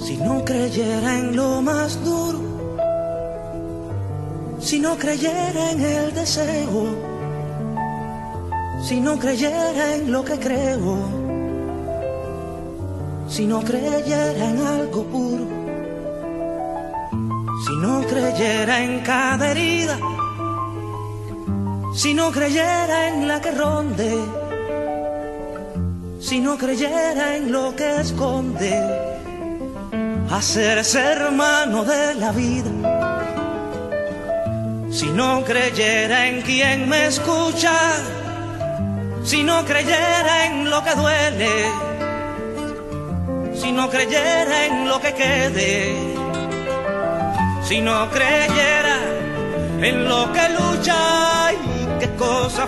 Si no creyera en lo más duro, si no creyera en el deseo, si no creyera en lo que creo, si no creyera en algo puro, si no creyera en cada herida, si no creyera en la que ronde, si no creyera en lo que esconde, hacerse hermano de la vida. Si no creyera en quien me escucha, si no creyera en lo que duele, si no creyera en lo que quede, si no creyera en lo que lucha, y qué cosa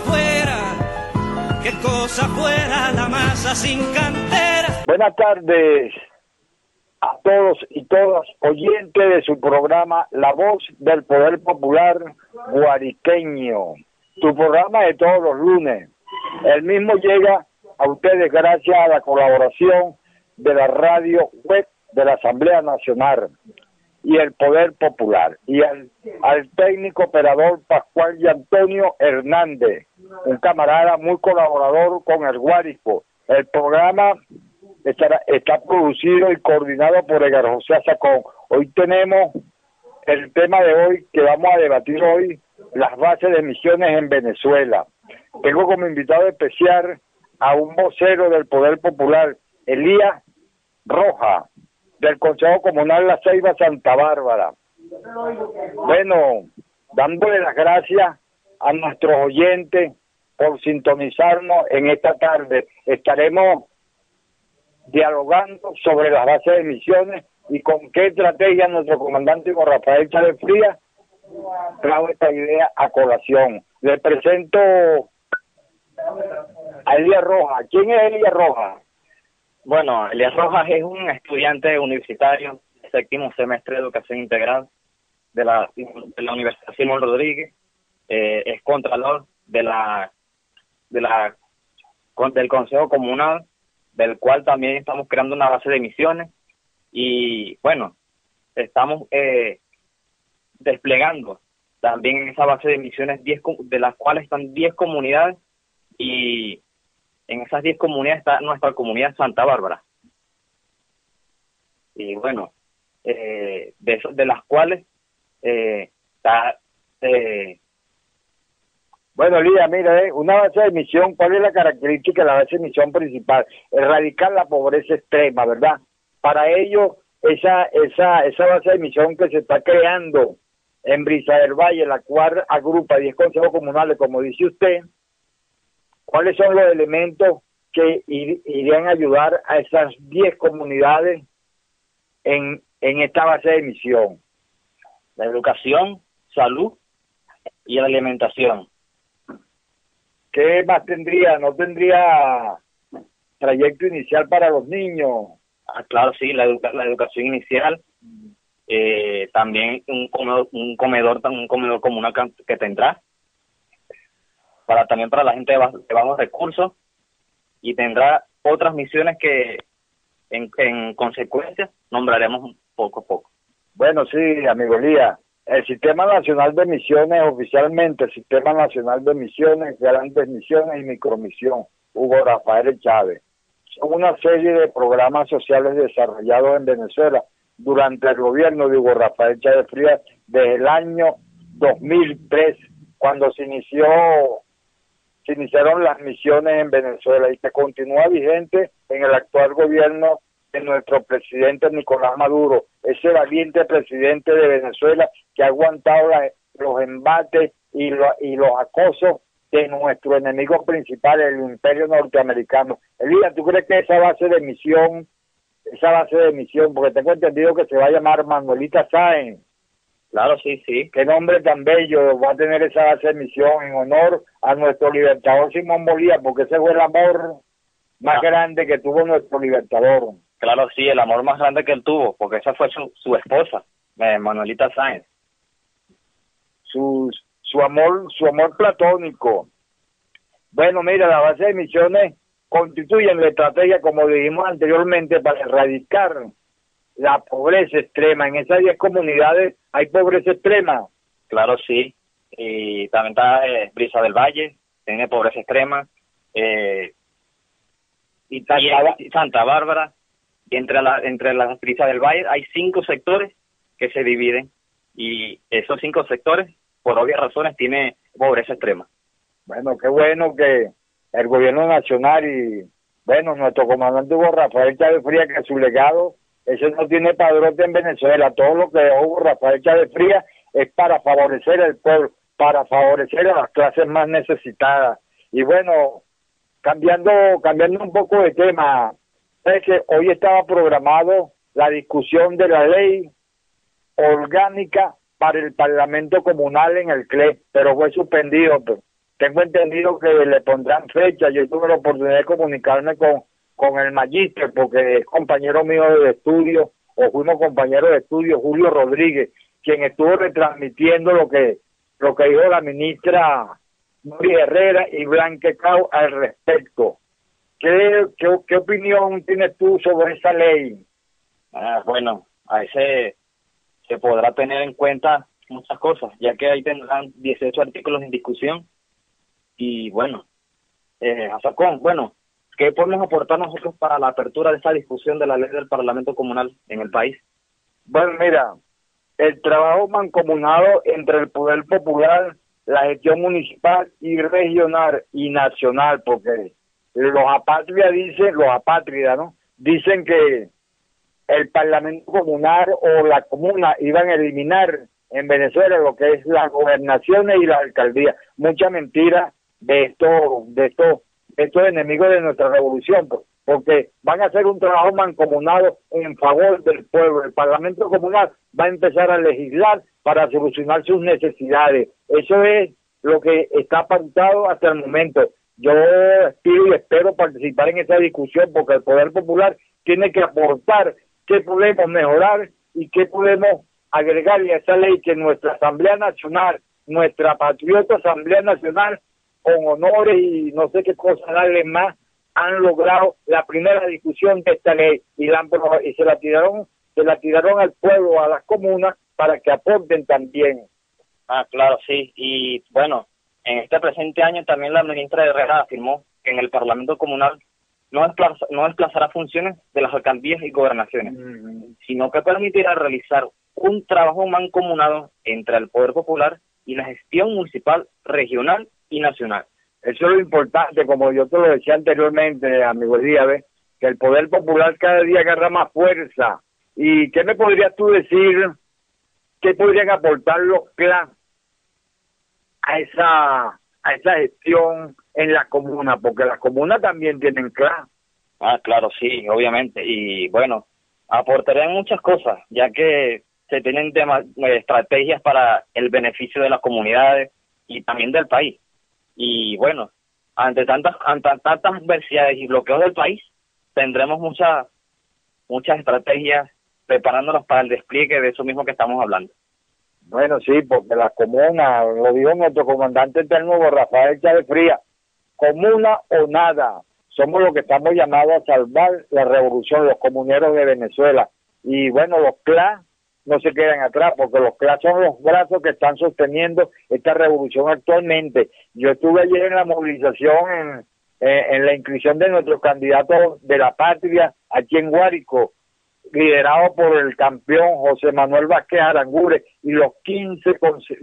fuera la masa sin cantera. Buenas tardes a todos y todas oyentes de su programa La Voz del Poder Popular Guariqueño, tu programa de todos los lunes. El mismo llega a ustedes gracias a la colaboración de la radio web de la Asamblea Nacional y el Poder Popular, y al técnico operador Pascual y Antonio Hernández, un camarada muy colaborador con el Guárico. El programa está producido y coordinado por Edgar José Azacón. Hoy tenemos el tema de hoy que vamos a debatir hoy, las bases de emisiones en Venezuela. Tengo como invitado especial a un vocero del Poder Popular, Elías Rojas, del Consejo Comunal La Ceiba Santa Bárbara. Bueno, dándole las gracias a nuestros oyentes por sintonizarnos en esta tarde. Estaremos dialogando sobre las bases de emisiones y con qué estrategia nuestro comandante Hugo Rafael Chávez Frías trajo esta idea a colación. Le presento a Elías Rojas. ¿Quién es Elías Rojas? Bueno, Elías Rojas es un estudiante universitario de séptimo semestre de Educación Integral de la Universidad Simón Rodríguez. Es contralor del Consejo Comunal, del cual también estamos creando una base de emisiones. Y bueno, estamos desplegando también en esa base de emisiones 10, de las cuales están 10 comunidades, y en esas 10 comunidades está nuestra comunidad Santa Bárbara. Y bueno, de las cuales está... Bueno, Lía, mira, una base de emisión, ¿cuál es la característica de la base de emisión principal? Erradicar la pobreza extrema, ¿verdad? Para ello, esa base de emisión que se está creando en Brisa del Valle, la cual agrupa 10 consejos comunales, como dice usted, ¿cuáles son los elementos que irían a ayudar a esas 10 comunidades en esta base de emisión? La educación, salud y la alimentación. ¿Qué más tendría? ¿No tendría trayecto inicial para los niños? Claro, sí, la educación inicial. También un comedor comunal que tendrá. También para la gente de bajos recursos, y tendrá otras misiones que en consecuencia nombraremos poco a poco. Bueno, sí, amigo Lía, el Sistema Nacional de Emisiones, oficialmente el Sistema Nacional de Emisiones, Grandes Misiones y Micromisión, Hugo Rafael Chávez, son una serie de programas sociales desarrollados en Venezuela durante el gobierno de Hugo Rafael Chávez Frías desde el año 2003, cuando se iniciaron las misiones en Venezuela, y que continúa vigente en el actual gobierno de nuestro presidente Nicolás Maduro, ese valiente presidente de Venezuela que ha aguantado los embates y los acosos de nuestro enemigo principal, el imperio norteamericano. Elías, ¿tú crees que esa base de emisión, porque tengo entendido que se va a llamar Manuelita Sáenz? Claro, sí. Qué nombre tan bello va a tener esa base de emisión en honor a nuestro libertador Simón Bolívar, porque ese fue el amor más grande que tuvo nuestro libertador. Claro, sí, el amor más grande que él tuvo, porque esa fue su esposa, Manuelita Sáenz. Su amor platónico. Bueno, mira, la base de emisiones constituyen la estrategia, como dijimos anteriormente, para erradicar la pobreza extrema. En esas 10 comunidades hay pobreza extrema. Claro, sí. Y también está Brisa del Valle, tiene pobreza extrema. Y Santa Bárbara. Y entre las Brisas del Valle hay 5 sectores que se dividen. Y esos 5 sectores, por obvias razones, tiene pobreza extrema. Bueno, qué bueno que el gobierno nacional y, bueno, nuestro comandante Hugo Rafael Chávez Frías, que su legado, ese no tiene padrote en Venezuela. Todo lo que dejó Hugo Rafael Chávez Frías es para favorecer al pueblo, para favorecer a las clases más necesitadas. Y bueno, cambiando un poco de tema, es que hoy estaba programado la discusión de la ley orgánica para el Parlamento Comunal en el CLE, pero fue suspendido. Tengo entendido que le pondrán fecha. Yo tuve la oportunidad de comunicarme con el magíster, porque es compañero mío de estudio, o fuimos compañeros de estudio, Julio Rodríguez, quien estuvo retransmitiendo lo que dijo la ministra Nuri Herrera y Blanque Cao al respecto. ¿Qué opinión tienes tú sobre esa ley? Bueno, a ese se podrá tener en cuenta muchas cosas, ya que ahí tendrán 18 artículos en discusión. Y bueno, Hasakón, bueno, ¿qué podemos aportar nosotros para la apertura de esa discusión de la ley del Parlamento Comunal en el país? Bueno, mira, el trabajo mancomunado entre el Poder Popular, la gestión municipal y regional y nacional, porque los apátridas, ¿no? Dicen que el Parlamento Comunal o la comuna iban a eliminar en Venezuela lo que es las gobernaciones y las alcaldías. Mucha mentira de estos enemigos de nuestra revolución, porque van a hacer un trabajo mancomunado en favor del pueblo. El Parlamento Comunal va a empezar a legislar para solucionar sus necesidades. Eso es lo que está pautado hasta el momento. Yo aspiro y espero participar en esa discusión, porque el Poder Popular tiene que aportar qué podemos mejorar y qué podemos agregarle a esa ley que nuestra Asamblea Nacional, nuestra patriota Asamblea Nacional, con honores y no sé qué cosas darle más, han logrado la primera discusión de esta ley y se la tiraron al pueblo, a las comunas, para que aporten también. Claro, sí. Y bueno, en este presente año también la ministra Herrera afirmó que en el Parlamento Comunal no desplazará funciones de las alcaldías y gobernaciones, sino que permitirá realizar un trabajo mancomunado entre el Poder Popular y la gestión municipal, regional y nacional. Eso es lo importante, como yo te lo decía anteriormente, amigo Díaz, que el Poder Popular cada día agarra más fuerza. ¿Y qué me podrías tú decir? ¿Qué podrían aportar los CLA a esa gestión en la comuna? Porque las comunas también tienen CLA. Claro, sí, obviamente. Y bueno, aportarían muchas cosas, ya que se tienen estrategias para el beneficio de las comunidades y también del país. Y bueno, ante tantas adversidades y bloqueos del país, tendremos muchas estrategias preparándonos para el despliegue de eso mismo que estamos hablando. Bueno, sí, porque las comunas, lo dijo nuestro comandante eterno Rafael Chávez Frías, comuna o nada, somos los que estamos llamados a salvar la revolución, los comuneros de Venezuela. Y bueno, los CLA no se quedan atrás, porque los CLA son los brazos que están sosteniendo esta revolución actualmente. Yo estuve ayer en la movilización, en la inscripción de nuestro candidato de la patria aquí en Guárico, liderado por el campeón José Manuel Vázquez Aranguren y los 15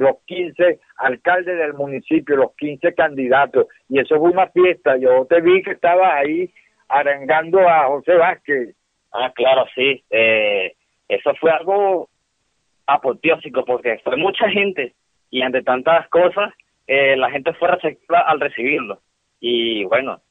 alcaldes del municipio, los 15 candidatos, y eso fue una fiesta. Yo te vi que estabas ahí arengando a José Vázquez. Claro, sí, eso fue algo apoteósico, porque fue mucha gente, y ante tantas cosas, la gente fue receptiva al recibirlo, y bueno,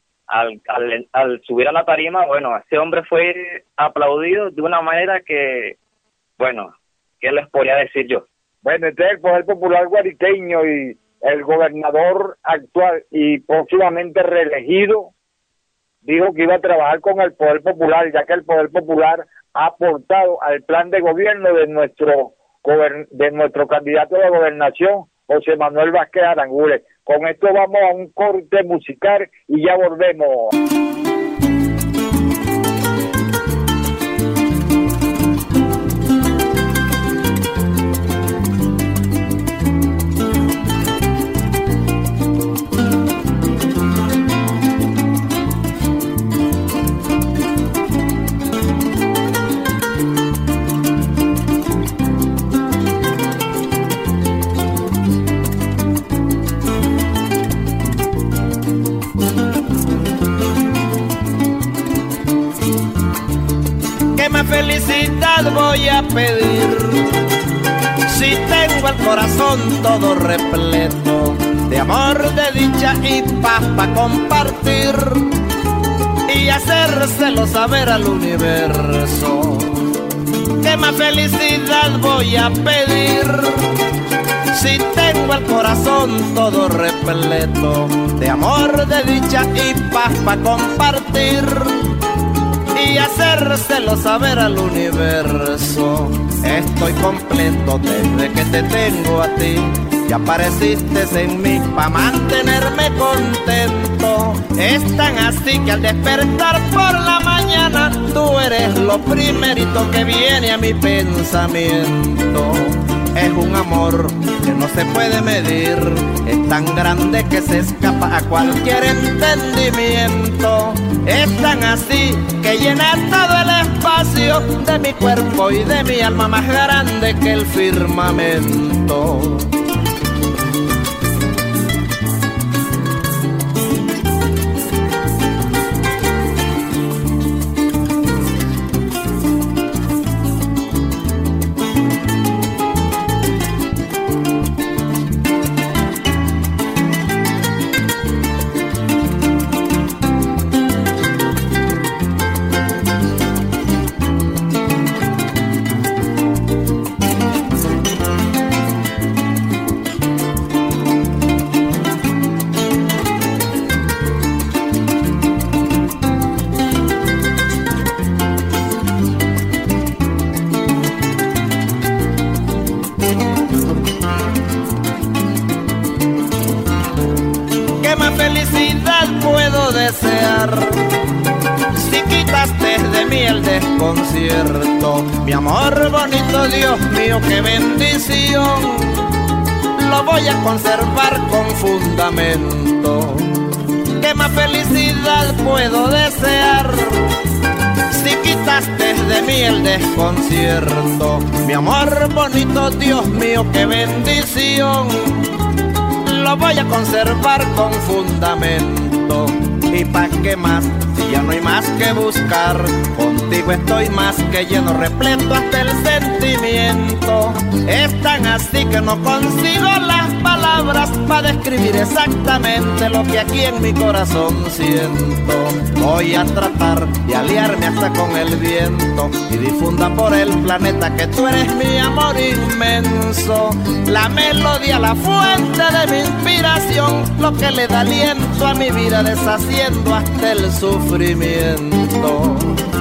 al subir a la tarima, bueno, ese hombre fue aplaudido de una manera que, bueno, ¿qué les podría decir yo? Bueno, este es el Poder Popular guariqueño, y el gobernador actual y próximamente reelegido dijo que iba a trabajar con el Poder Popular, ya que el Poder Popular ha aportado al plan de gobierno de nuestro candidato a la gobernación, José Manuel Vázquez Aranguren. Con esto vamos a un corte musical y ya volvemos. felicidad voy a pedir si tengo el corazón todo repleto de amor, de dicha y paz para compartir y hacérselo saber al universo? ¿Qué más felicidad voy a pedir si tengo el corazón todo repleto de amor, de dicha y paz para compartir y hacérselo saber al universo? Estoy completo desde que te tengo a ti y apareciste en mí para mantenerme contento. Es tan así que al despertar por la mañana tú eres lo primerito que viene a mi pensamiento. Es un amor que no se puede medir, es tan grande que se escapa a cualquier entendimiento. Es tan así que llena todo el espacio de mi cuerpo y de mi alma, más grande que el firmamento. Si quitaste de mí el desconcierto, mi amor bonito, Dios mío, qué bendición. Lo voy a conservar con fundamento. ¿Qué más felicidad puedo desear? Si quitaste de mí el desconcierto, mi amor bonito, Dios mío, qué bendición. Lo voy a conservar con fundamento. ¿Y pa' qué más? Si ya no hay más que buscar, contigo estoy más que lleno, repleto hasta el sentimiento. Es tan así que no consigo las palabras para describir exactamente lo que aquí en mi corazón siento. Voy a tratar de aliarme hasta con el viento y difunda por el planeta que tú eres mi amor inmenso. La melodía, la fuente de mi inspiración, lo que le da aliento a mi vida, deshaciendo hasta el sufrimiento.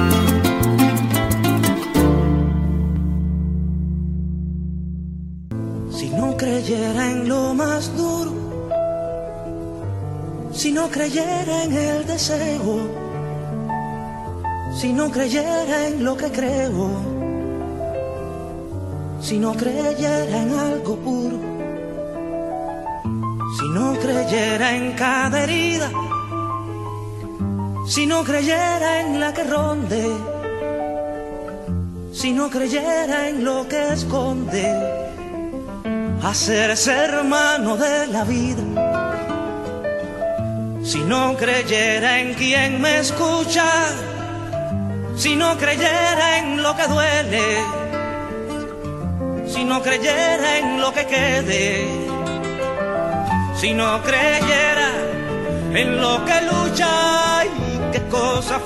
Si no creyera en lo más duro, si no creyera en el deseo, si no creyera en lo que creo, si no creyera en algo puro, si no creyera en cada herida, si no creyera en la que ronde, si no creyera en lo que esconde, hacerse hermano de la vida, si no creyera en quien me escucha, si no creyera en lo que duele, si no creyera en lo que quede, si no creyera en lo que lucha, y qué cosa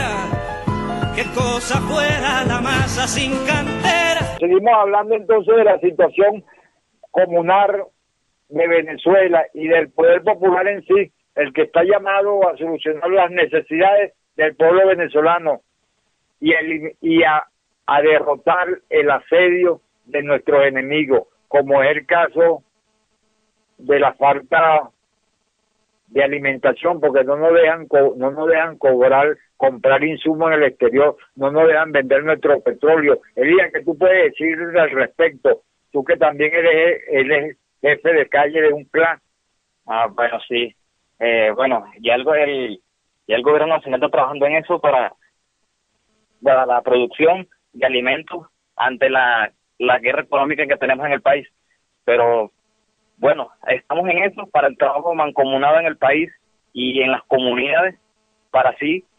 fuera la masa sin cantera. Seguimos hablando entonces de la situación comunal de Venezuela y del poder popular en sí, el que está llamado a solucionar las necesidades del pueblo venezolano y a derrotar el asedio de nuestros enemigos, como es el caso de la falta de alimentación, porque no nos dejan comprar insumos en el exterior, no nos dejan vender nuestro petróleo. Elías, ¿qué tú puedes decir al respecto? Tú que también eres jefe de calle de un clan. Bueno, sí. Bueno, ya el gobierno nacional está trabajando en eso para la producción de alimentos ante la guerra económica que tenemos en el país. Pero bueno, estamos en eso para el trabajo mancomunado en el país y en las comunidades, para así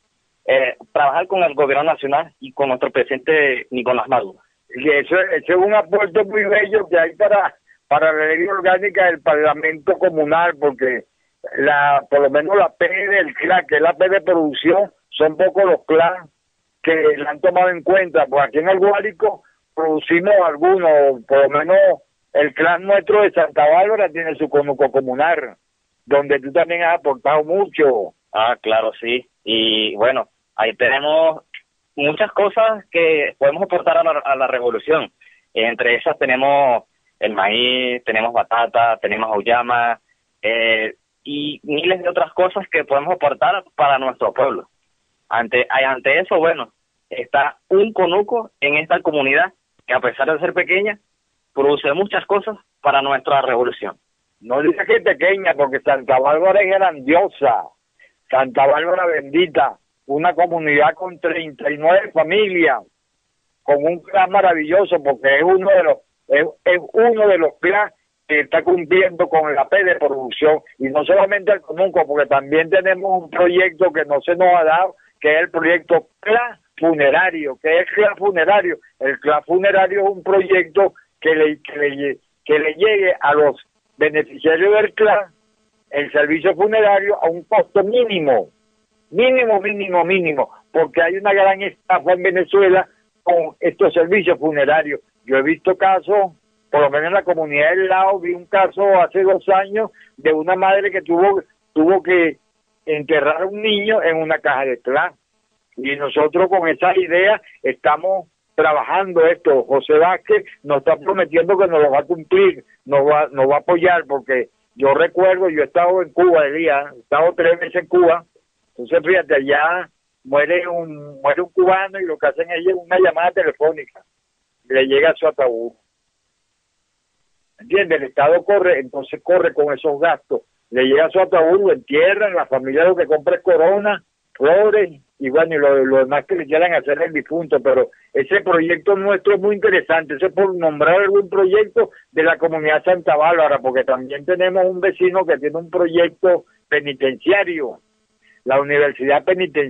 trabajar con el gobierno nacional y con nuestro presidente Nicolás Maduro. Y eso es un aporte muy bello que hay para la ley orgánica del Parlamento Comunal, porque por lo menos la P del CLA, que es la P de producción, son pocos los CLA que la han tomado en cuenta. Pues aquí en el Guárico producimos algunos, por lo menos el clan nuestro de Santa Bárbara tiene su conuco comunal, donde tú también has aportado mucho. Ah, claro, sí. Y bueno, ahí tenemos muchas cosas que podemos aportar a la revolución. Entre esas tenemos el maíz, tenemos batata, tenemos auyama, y miles de otras cosas que podemos aportar para nuestro pueblo. Ante eso, bueno, está un conuco en esta comunidad que, a pesar de ser pequeña, produce muchas cosas para nuestra revolución. No digas que es pequeña, porque Santa Bárbara es grandiosa. Santa Bárbara bendita, una comunidad con 39 familias, con un clan maravilloso, porque es uno de los clans que está cumpliendo con la P de producción, y no solamente el conuco, porque también tenemos un proyecto que no se nos ha dado, que es el proyecto CLA funerario. ¿Qué es CLA funerario? El CLA funerario es un proyecto que le llegue a los beneficiarios del CLA el servicio funerario a un costo mínimo, porque hay una gran estafa en Venezuela con estos servicios funerarios. Yo he visto casos, por lo menos en la comunidad del lado, vi un caso hace 2 años de una madre que tuvo que enterrar a un niño en una caja de CLA. Y nosotros con esa idea estamos trabajando esto. José Vázquez nos está prometiendo que nos lo va a cumplir, nos va a apoyar, porque yo recuerdo, yo he estado en Cuba, Elías, he estado 3 veces en Cuba. Entonces fíjate, allá muere un cubano y lo que hacen es una llamada telefónica, le llega a su ataúd. ¿Entiendes? El Estado corre con esos gastos, le llega a su ataúd, lo entierran, la familia lo que compra es corona, flores, y bueno, y lo demás que le quieran hacer el difunto. Pero ese proyecto nuestro es muy interesante. Eso es por nombrar algún proyecto de la comunidad Santa Bárbara, porque también tenemos un vecino que tiene un proyecto penitenciario, la universidad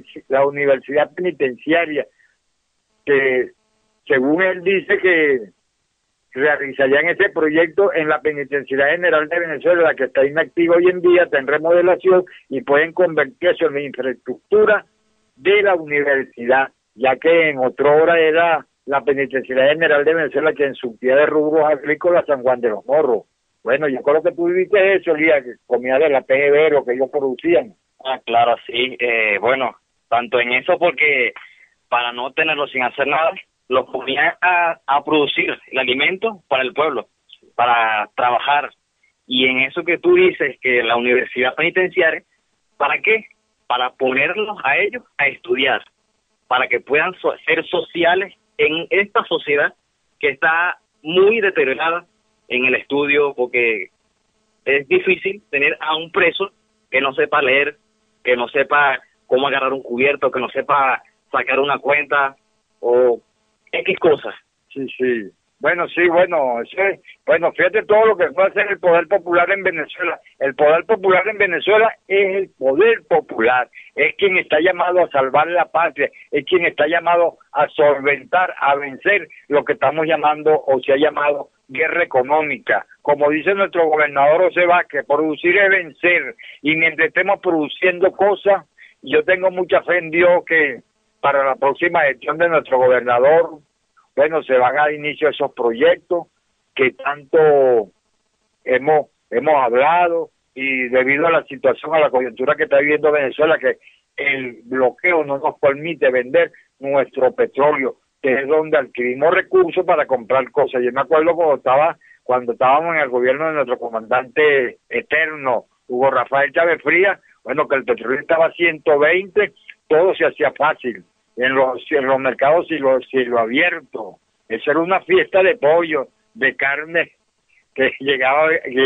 penitenciaria, que según él dice que realizarían ese proyecto en la Penitenciaría General de Venezuela, la que está inactiva hoy en día, está en remodelación, y pueden convertirse en la infraestructura de la universidad, ya que en otra hora era la Penitenciaría General de Venezuela, que en su pie de rubros agrícolas San Juan de los Morros. Bueno, yo creo que tú viviste eso, Lía, que comía de la PGB, lo que ellos producían. Ah, claro, sí. Bueno, tanto en eso, porque para no tenerlo sin hacer nada, los ponían a producir el alimento para el pueblo, para trabajar. Y en eso que tú dices, que la universidad penitenciaria, ¿para qué? Para ponerlos a ellos a estudiar, para que puedan ser sociales en esta sociedad que está muy deteriorada en el estudio, porque es difícil tener a un preso que no sepa leer, que no sepa cómo agarrar un cubierto, que no sepa sacar una cuenta o X cosas. Sí. Bueno, fíjate todo lo que puede hacer el poder popular en Venezuela. El poder popular en Venezuela es el poder popular, es quien está llamado a salvar la patria, es quien está llamado a solventar, a vencer lo que estamos llamando, o se ha llamado, guerra económica. Como dice nuestro gobernador José Vázquez, producir es vencer, y mientras estemos produciendo cosas, yo tengo mucha fe en Dios que para la próxima gestión de nuestro gobernador, bueno, se van a dar inicio a esos proyectos que tanto hemos hablado, y debido a la situación, a la coyuntura que está viviendo Venezuela, que el bloqueo no nos permite vender nuestro petróleo, que es donde adquirimos recursos para comprar cosas. Yo me acuerdo cuando estábamos en el gobierno de nuestro comandante eterno, Hugo Rafael Chávez Frías, bueno, que el petróleo estaba a 120, todo se hacía fácil. En los mercados cielo abierto. Eso era una fiesta de pollo, de carne que llegaba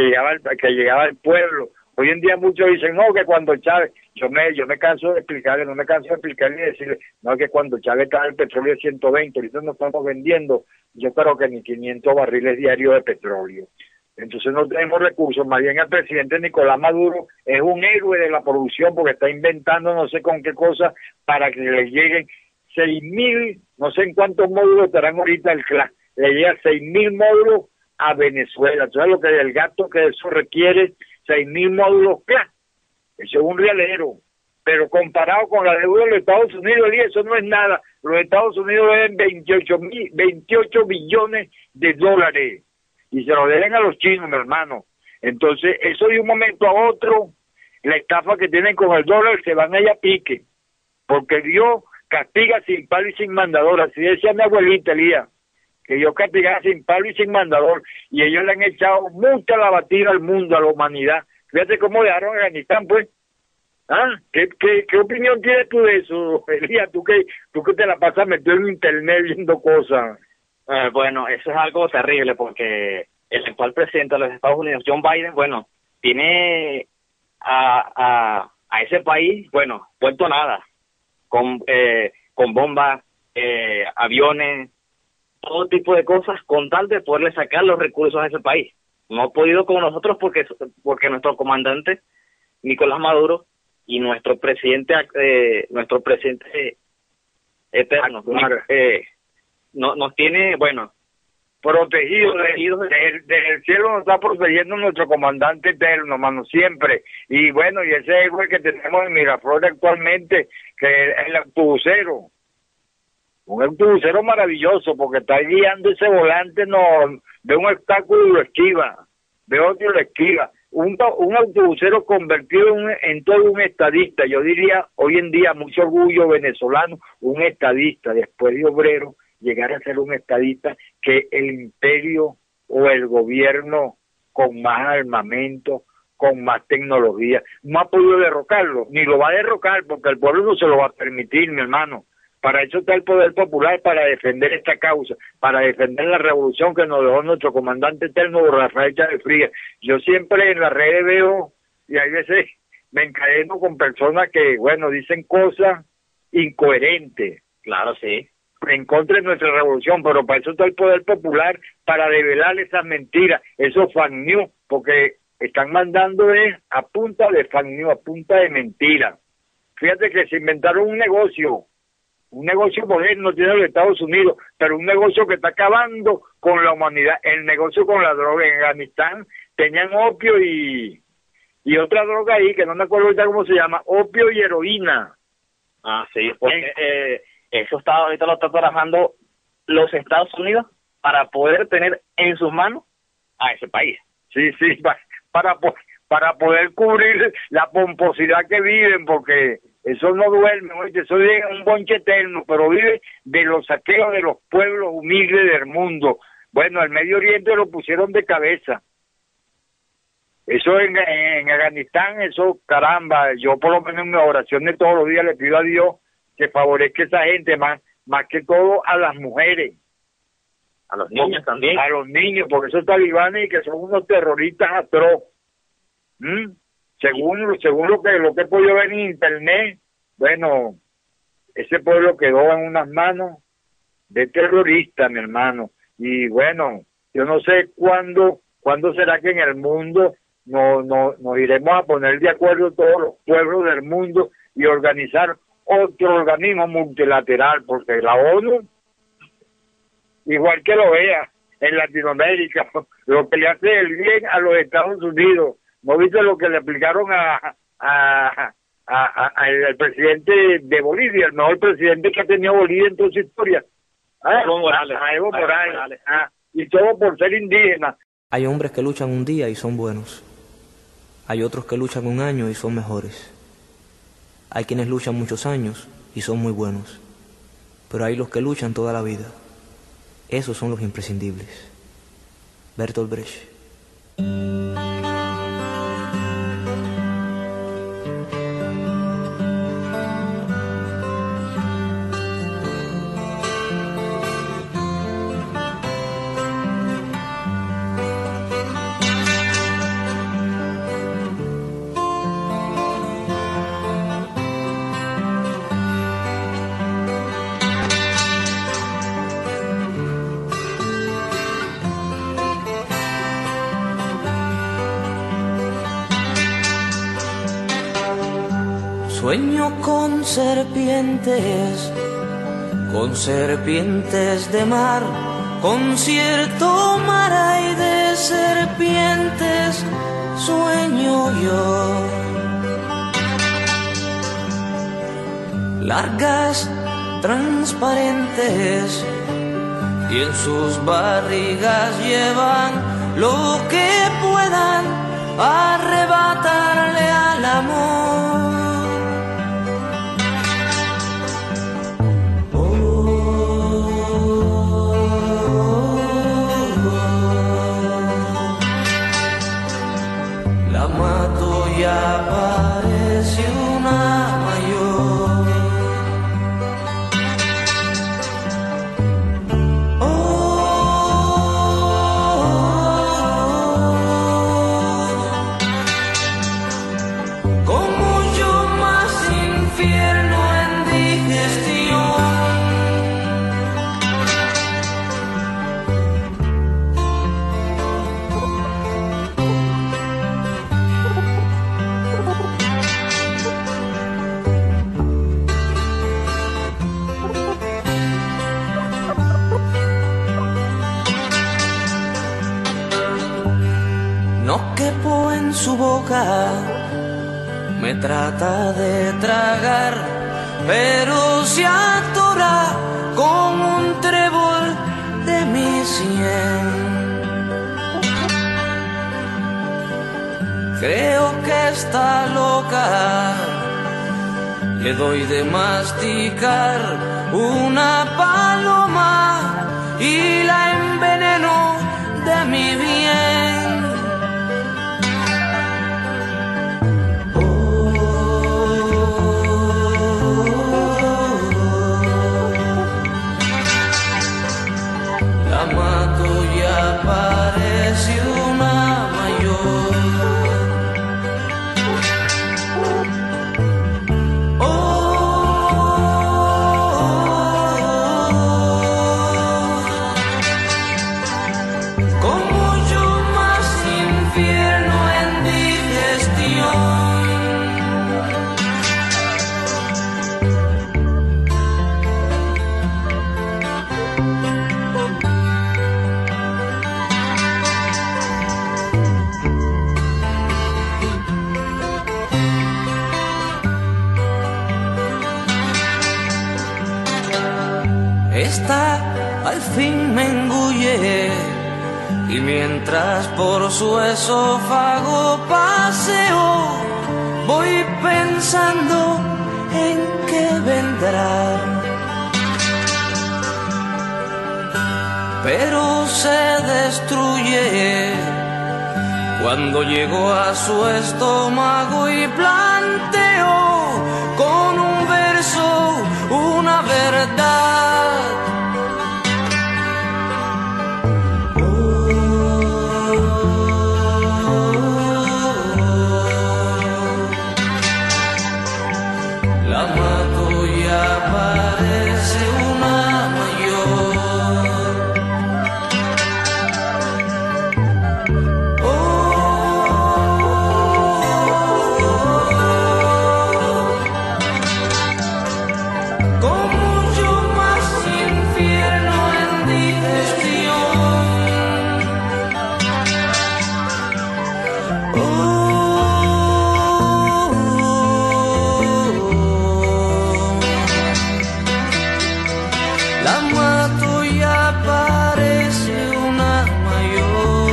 al pueblo. Hoy en día muchos dicen, no, que cuando Chávez, yo me canso de explicarle, y decirle, no, que cuando Chávez estaba el petróleo de 120, ahorita no estamos vendiendo, yo creo que ni 500 barriles diarios de petróleo. Entonces no tenemos recursos. Más bien el presidente Nicolás Maduro es un héroe de la producción porque está inventando no sé con qué cosa para que le lleguen 6.000, no sé en cuántos módulos estarán ahorita el CLA, le llega 6.000 módulos a Venezuela. Entonces lo que el gasto que eso requiere, 6.000 módulos CLA. Eso es un realero. Pero comparado con la deuda de los Estados Unidos, eso no es nada. Los Estados Unidos deben 28 billones de dólares y se lo deben a los chinos, mi hermano. Entonces, eso de un momento a otro, la estafa que tienen con el dólar, se van allá a pique, porque Dios castiga sin palo y sin mandador. Así decía mi abuelita Elías, que Dios castigaba sin palo y sin mandador, y ellos le han echado mucha lavatina al mundo, a la humanidad. Fíjate cómo dejaron a Afganistán, pues. ¿Qué opinión tienes tú de eso, Elías? Tú que te la pasas metido en internet viendo cosas. Bueno, eso es algo terrible porque el actual presidente de los Estados Unidos, John Biden, bueno, tiene a ese país, bueno, puesto nada, con bombas, aviones, todo tipo de cosas, con tal de poderle sacar los recursos a ese país. No ha podido con nosotros porque nuestro comandante, Nicolás Maduro, y nuestro presidente eterno, nos tiene, bueno, protegidos. Desde el cielo nos está protegiendo nuestro comandante eterno, mano, siempre. Y bueno, y ese héroe que tenemos en Miraflores actualmente, que es el autobucero. Un autobucero maravilloso, porque está guiando ese volante, no ve un obstáculo y lo esquiva, ve otro y lo esquiva. Un autobusero convertido en todo un estadista. Yo diría, hoy en día, mucho orgullo venezolano, un estadista, después de obrero, llegar a ser un estadista, que el imperio o el gobierno con más armamento, con más tecnología, no ha podido derrocarlo, ni lo va a derrocar, porque el pueblo no se lo va a permitir, mi hermano. Para eso está el poder popular, para defender esta causa, para defender la revolución que nos dejó nuestro comandante eterno, Rafael Chávez Frías. Yo siempre en las redes veo, y hay veces me encadeno con personas que, bueno, dicen cosas incoherentes. Claro, sí. En contra de nuestra revolución, pero para eso está el poder popular, para develar esas mentiras, esos fake news, porque están mandando a punta de fake news, a punta de mentiras. Fíjate que se inventaron un negocio moderno tiene los Estados Unidos, pero un negocio que está acabando con la humanidad, el negocio con la droga. En Afganistán tenían opio y otra droga ahí, que no me acuerdo ahorita cómo se llama, opio y heroína. Sí, porque eso ahorita lo está trabajando los Estados Unidos para poder tener en sus manos a ese país. Sí, para poder cubrir la pomposidad que viven, porque eso no duerme, oye, eso es un bonche eterno, pero vive de los saqueos de los pueblos humildes del mundo. Bueno, al Medio Oriente lo pusieron de cabeza. Eso en Afganistán, eso, caramba, yo por lo menos en mis oraciones todos los días le pido a Dios que favorezca a esa gente, más que todo a las mujeres. A los niños también. A los niños, porque esos talibanes que son unos terroristas atroz. Según lo que he podido ver en internet, bueno, ese pueblo quedó en unas manos de terroristas, mi hermano. Y bueno, yo no sé cuándo será que en el mundo nos iremos a poner de acuerdo todos los pueblos del mundo y organizar otro organismo multilateral, porque la ONU, igual que lo vea en Latinoamérica, lo que le hace el bien a los Estados Unidos. ¿No viste lo que le aplicaron al presidente de Bolivia, el mejor presidente que ha tenido Bolivia en toda su historia? Evo Morales. Evo Morales. Y todo por ser indígena. Hay hombres que luchan un día y son buenos. Hay otros que luchan un año y son mejores. Hay quienes luchan muchos años y son muy buenos. Pero hay los que luchan toda la vida. Esos son los imprescindibles. Bertolt Brecht. Sueño con serpientes de mar, concierto mar hay de serpientes, sueño yo. Largas, transparentes, y en sus barrigas llevan lo que puedan arrebatarle al amor. La mato y aparece una mayor. No quepo en su boca, me trata de tragar, pero se atora con un trébol de mi sien. Creo que está loca, le doy de masticar una paloma y la enveneno de mi bien. La mato y aparece una mayor. Con mucho más infierno en digestión. Esta al fin me engulle y mientras por su esófago paseo voy pensando en qué vendrá. Pero se destruye cuando llego a su estómago y planteo con un verso una verdad. La mato y aparece una mayor. Con mucho más infierno en digestión. La mato y aparece una mayor.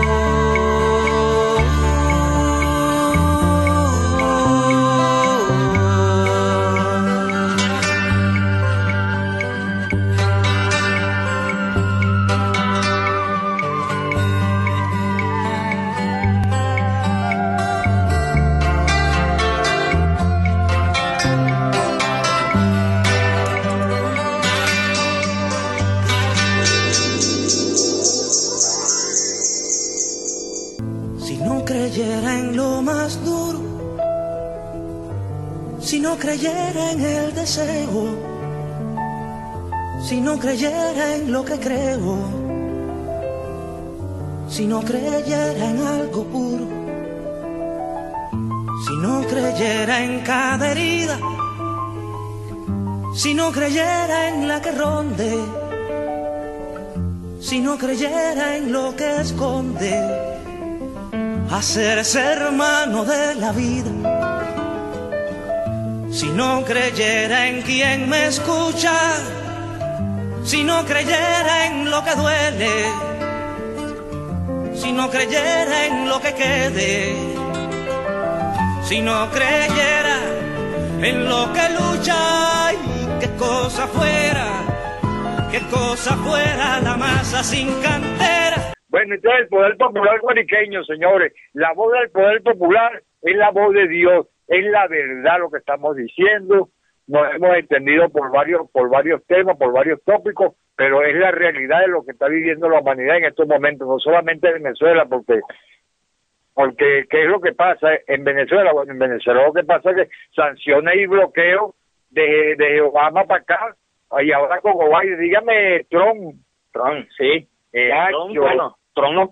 Si no creyera en lo más duro, si no creyera en el deseo, si no creyera en lo que creo, si no creyera en algo puro, si no creyera en cada herida, si no creyera en la que ronde, si no creyera en lo que esconde, hacerse hermano de la vida, si no creyera en quien me escucha, si no creyera en lo que duele, si no creyera en lo que quede, si no creyera en lo que lucha, y qué cosa fuera la masa sin cantera. Bueno, entonces el poder popular guariqueño, señores, la voz del poder popular es la voz de Dios, es la verdad lo que estamos diciendo. Nos hemos entendido por varios temas, por varios tópicos, pero es la realidad de lo que está viviendo la humanidad en estos momentos, no solamente en Venezuela, porque ¿qué es lo que pasa en Venezuela? Bueno, en Venezuela lo que pasa es que sanciones y bloqueos de Obama para acá, y ahora con Biden, dígame, Trump, sí, Trump nos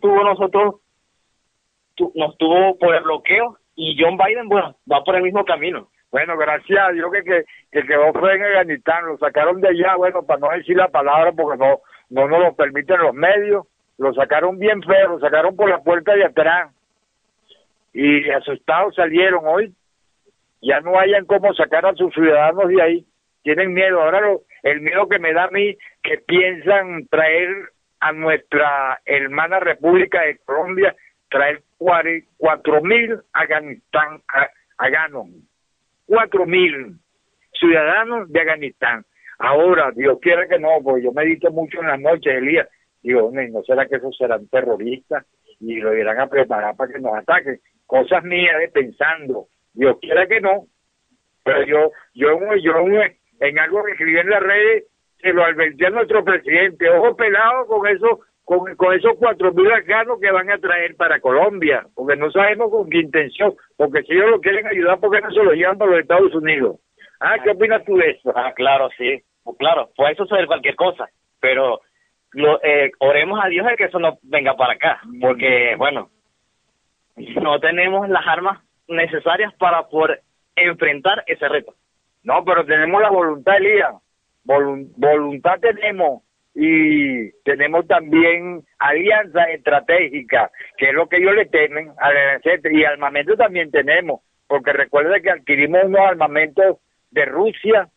tuvo por el bloqueo, y John Biden, bueno, va por el mismo camino. Bueno, gracias a Dios que quedó fue en Afganistán, lo sacaron de allá, bueno, para no decir la palabra, porque no nos lo permiten los medios, lo sacaron bien feo, lo sacaron por la puerta de atrás, y asustados salieron hoy, ya no hayan cómo sacar a sus ciudadanos de ahí, tienen miedo. Ahora el miedo que me da a mí, que piensan traer a nuestra hermana República de Colombia, traer 4.000 afganos, 4.000 ciudadanos de Afganistán. Ahora, Dios quiera que no, porque yo medito mucho en las noches, Elías, digo, ¿no será que esos serán terroristas y lo irán a preparar para que nos ataquen? Cosas mías de pensando, Dios quiera que no, pero yo en algo que escribí en las redes, se lo advertí a nuestro presidente, ojo pelado con esos 4.000 afganos que van a traer para Colombia, porque no sabemos con qué intención, porque si ellos lo quieren ayudar, ¿por qué no se lo llevan para los Estados Unidos? ¿Qué opinas tú de eso? Claro, sí, claro, puede eso ser cualquier cosa, pero oremos a Dios de que eso no venga para acá, porque, bueno, no tenemos las armas necesarias para poder enfrentar ese reto. No, pero tenemos la voluntad, Elías. Voluntad tenemos, y tenemos también alianzas estratégicas, que es lo que ellos le temen, y armamento también tenemos, porque recuerda que adquirimos unos armamentos de Rusia,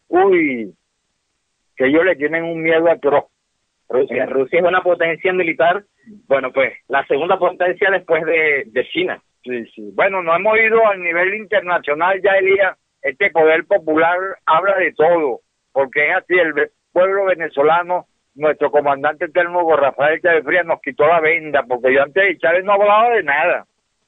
que ellos le tienen un miedo atroz. Rusia es una potencia militar, bueno, pues la segunda potencia después de China. Sí. Bueno, no hemos ido al nivel internacional ya, Elías. Este poder popular habla de todo, porque es así, el pueblo venezolano, nuestro comandante eterno Rafael Chávez Frías nos quitó la venda, porque yo antes de Chávez no hablaba de nada.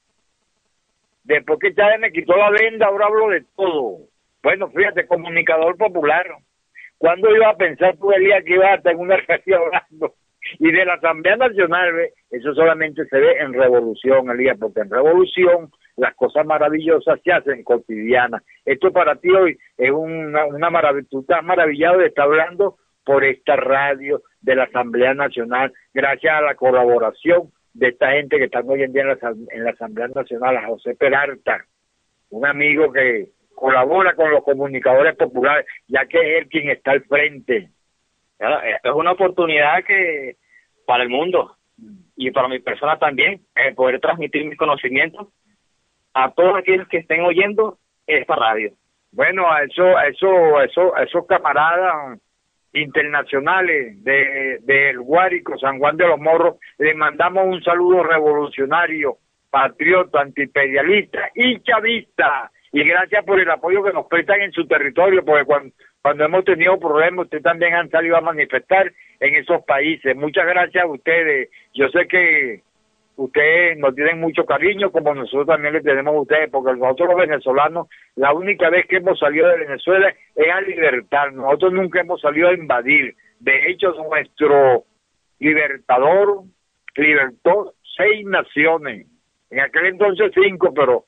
Después que Chávez me quitó la venda, ahora hablo de todo. Bueno, fíjate, comunicador popular. ¿Cuándo iba a pensar tú, Elías, que iba a estar en una radio hablando? Y de la Asamblea Nacional, eso solamente se ve en revolución, Elías, porque en revolución las cosas maravillosas se hacen cotidianas. Esto para ti hoy es una maravilla. Tú estás maravillado de estar hablando por esta radio de la Asamblea Nacional, gracias a la colaboración de esta gente que están hoy en día en la Asamblea Nacional, a José Peralta, un amigo que colabora con los comunicadores populares, ya que es él quien está al frente. Esto es una oportunidad que para el mundo y para mi persona también, poder transmitir mis conocimientos a todos aquellos que estén oyendo esta radio. Bueno, a esos camaradas internacionales del Guárico, San Juan de los Morros, les mandamos un saludo revolucionario, patriota, antiimperialista y chavista, y gracias por el apoyo que nos prestan en su territorio, porque cuando hemos tenido problemas, ustedes también han salido a manifestar en esos países. Muchas gracias a ustedes. Yo sé que ustedes nos tienen mucho cariño, como nosotros también le tenemos a ustedes, porque nosotros los venezolanos, la única vez que hemos salido de Venezuela es a libertar. Nosotros nunca hemos salido a invadir. De hecho, nuestro libertador libertó 6 naciones. En aquel entonces 5, pero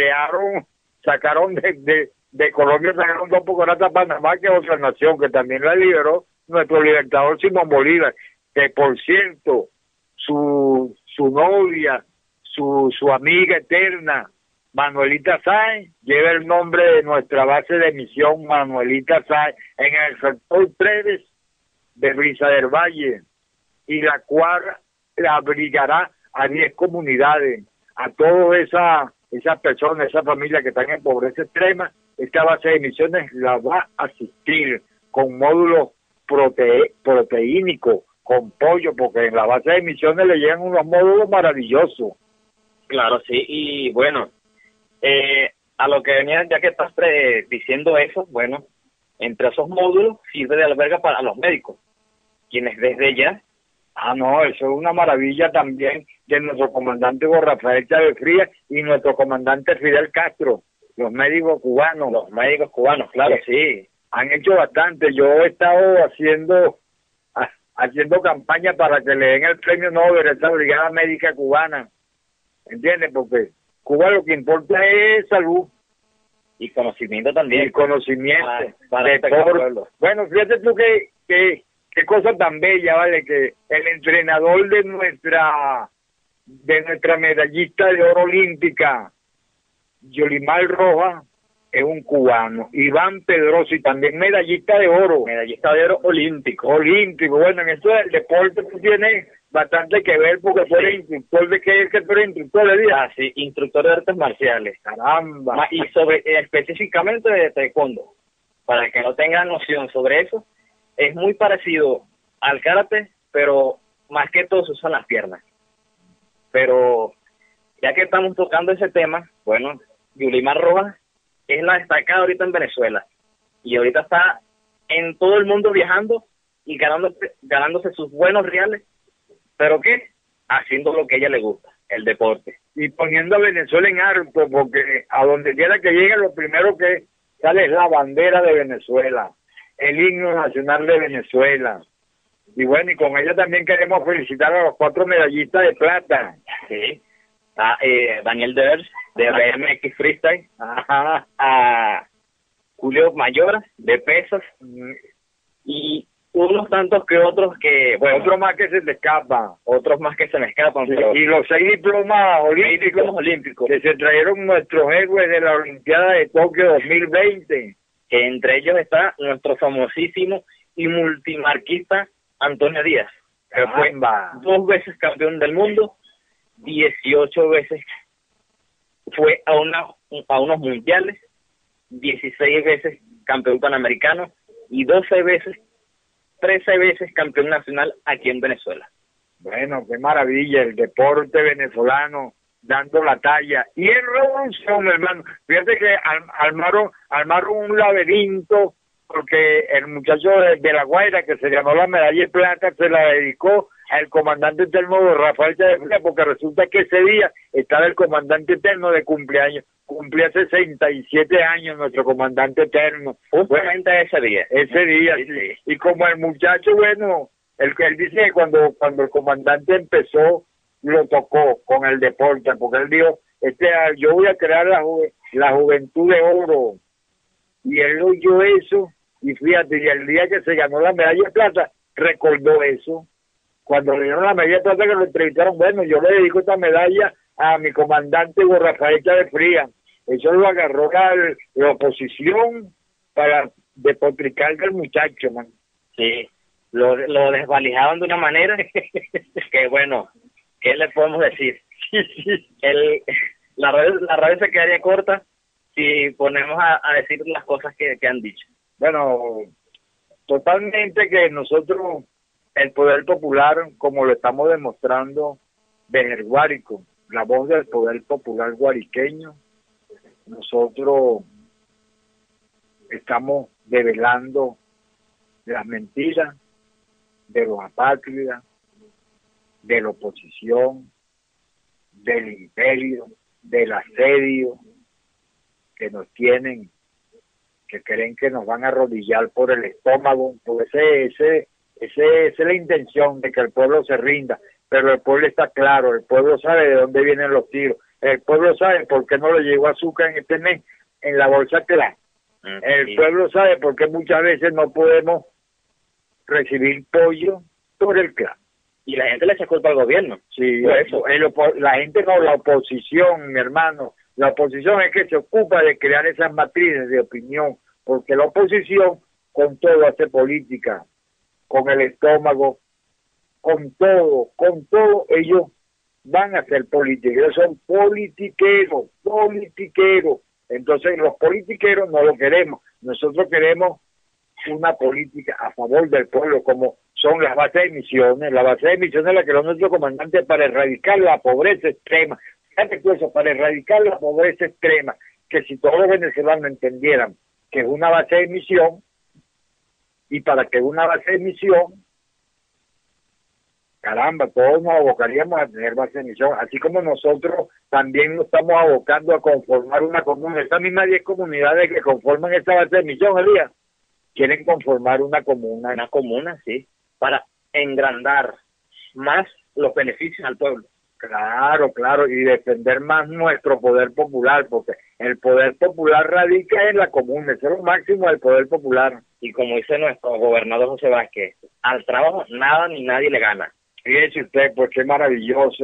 sacaron de Colombia, sacaron 2 pocoratas a Panamá, que es otra nación que también la liberó nuestro libertador Simón Bolívar, que por cierto, su novia, su amiga eterna, Manuelita Sáenz, lleva el nombre de nuestra base de emisión, Manuelita Sáenz, en el sector 3 de Brisa del Valle, y la cual abrigará a 10 comunidades, a todas esas personas, esas familias que están en pobreza extrema. Esta base de emisiones la va a asistir con módulos proteínicos, con pollo, porque en la base de emisiones le llegan unos módulos maravillosos. Claro, sí, y bueno, a lo que venía, ya que estás diciendo eso, bueno, entre esos módulos sirve de alberga para los médicos, quienes desde ya... No, eso es una maravilla también de nuestro comandante Hugo Rafael Chávez Frías y nuestro comandante Fidel Castro, los médicos cubanos. Los médicos cubanos, claro, sí. Han hecho bastante. Yo he estado haciendo campaña para que le den el premio Nobel a esa brigada médica cubana. ¿Entiendes? Porque Cuba lo que importa es salud. Y conocimiento también. Y conocimiento. Para de todo. Bueno, fíjate tú que qué cosa tan bella, ¿vale? Que el entrenador de nuestra medallista de oro olímpica, Yolimar Rojas, es un cubano. Iván Pedrosi, también medallista de oro. Medallista de oro olímpico. Olímpico. Bueno, en esto del deporte tú tienes bastante que ver porque tú eres instructor de qué es que tú eres instructor de día. Sí, instructor de artes marciales. Caramba. Y sobre específicamente de taekwondo, para que no tengan noción sobre eso, es muy parecido al karate, pero más que todo se usan las piernas. Pero ya que estamos tocando ese tema, bueno, Yulimar Rojas es la destacada ahorita en Venezuela y ahorita está en todo el mundo viajando y ganándose sus buenos reales, pero ¿qué? Haciendo lo que a ella le gusta, el deporte. Y poniendo a Venezuela en alto, porque a donde quiera que llegue, lo primero que sale es la bandera de Venezuela, el himno nacional de Venezuela. Y bueno, y con ella también queremos felicitar a los 4 medallistas de plata. Sí. Daniel Ders, de BMX Freestyle. Ajá. A Julio Mayora, de pesas. Y unos tantos que otros que, bueno, otros más que se te escapan. Otros más que se me escapan. Sí, pero... Y los 6 diplomas olímpicos que se trajeron nuestros héroes de la Olimpiada de Tokio 2020. Que entre ellos está nuestro famosísimo y multimarquista Antonio Díaz, que fue 2 veces campeón del mundo, 18 veces fue a unos mundiales, 16 veces campeón panamericano y 13 veces campeón nacional aquí en Venezuela. Bueno, qué maravilla, el deporte venezolano dando la talla. Y en revolución, hermano, fíjate que armaron un laberinto, porque el muchacho de La Guaira, que se ganó la medalla de plata, se la dedicó al comandante eterno de Rafael Chávez Frías, porque resulta que ese día estaba el comandante eterno de cumpleaños, cumplía 67 años nuestro comandante eterno. Justamente ese día. Sí. Y como el muchacho, bueno, él dice que cuando el comandante empezó, lo tocó con el deporte, porque él dijo, yo voy a crear la juventud de oro. Y él oyó eso, y fíjate, y el día que se ganó la medalla de plata, recordó eso. Cuando le dieron la medalla de plata que lo entrevistaron, bueno, yo le dedico esta medalla a mi comandante Hugo Rafael Chávez Frías. Eso lo agarró la oposición para despotricar del muchacho, man. Sí, lo desvalijaban de una manera que, bueno, ¿qué le podemos decir? La radio se quedaría corta si ponemos a decir las cosas que han dicho. Bueno, totalmente que nosotros, el poder popular, como lo estamos demostrando desde el Guárico, la voz del poder popular guariqueño, nosotros estamos develando las mentiras de los apátridas, de la oposición, del imperio, del asedio que nos tienen, que creen que nos van a arrodillar por el estómago, porque esa es la intención de que el pueblo se rinda, pero el pueblo está claro, el pueblo sabe de dónde vienen los tiros, el pueblo sabe por qué no le llegó azúcar en este mes en la bolsa clara, el pueblo sabe por qué muchas veces no podemos recibir pollo por el clan. Y la gente le echa culpa al gobierno. Sí, eso. La gente no, la oposición, mi hermano, La oposición es que se ocupa de crear esas matrices de opinión, porque la oposición con todo hace política, con el estómago, con todo ellos van a hacer política. Ellos son politiqueros. Entonces los politiqueros no lo queremos. Nosotros queremos una política a favor del pueblo, como son las bases de misiones. La base de misiones es la que los nuestros comandantes para erradicar la pobreza extrema. Fíjate tú eso, para erradicar la pobreza extrema, que si todos los venezolanos entendieran que es una base de misión, y para que una base de misión, caramba, todos nos abocaríamos a tener base de misión, así como nosotros también nos estamos abocando a conformar una comuna. Esas mismas 10 comunidades que conforman esa base de misión, Elías, quieren conformar una comuna. Una comuna, sí, para engrandar más los beneficios al pueblo. Claro, y defender más nuestro poder popular, porque el poder popular radica en la comuna, eso es lo máximo del poder popular. Y como dice nuestro gobernador José Vázquez, al trabajo nada ni nadie le gana. Fíjese usted, pues qué maravilloso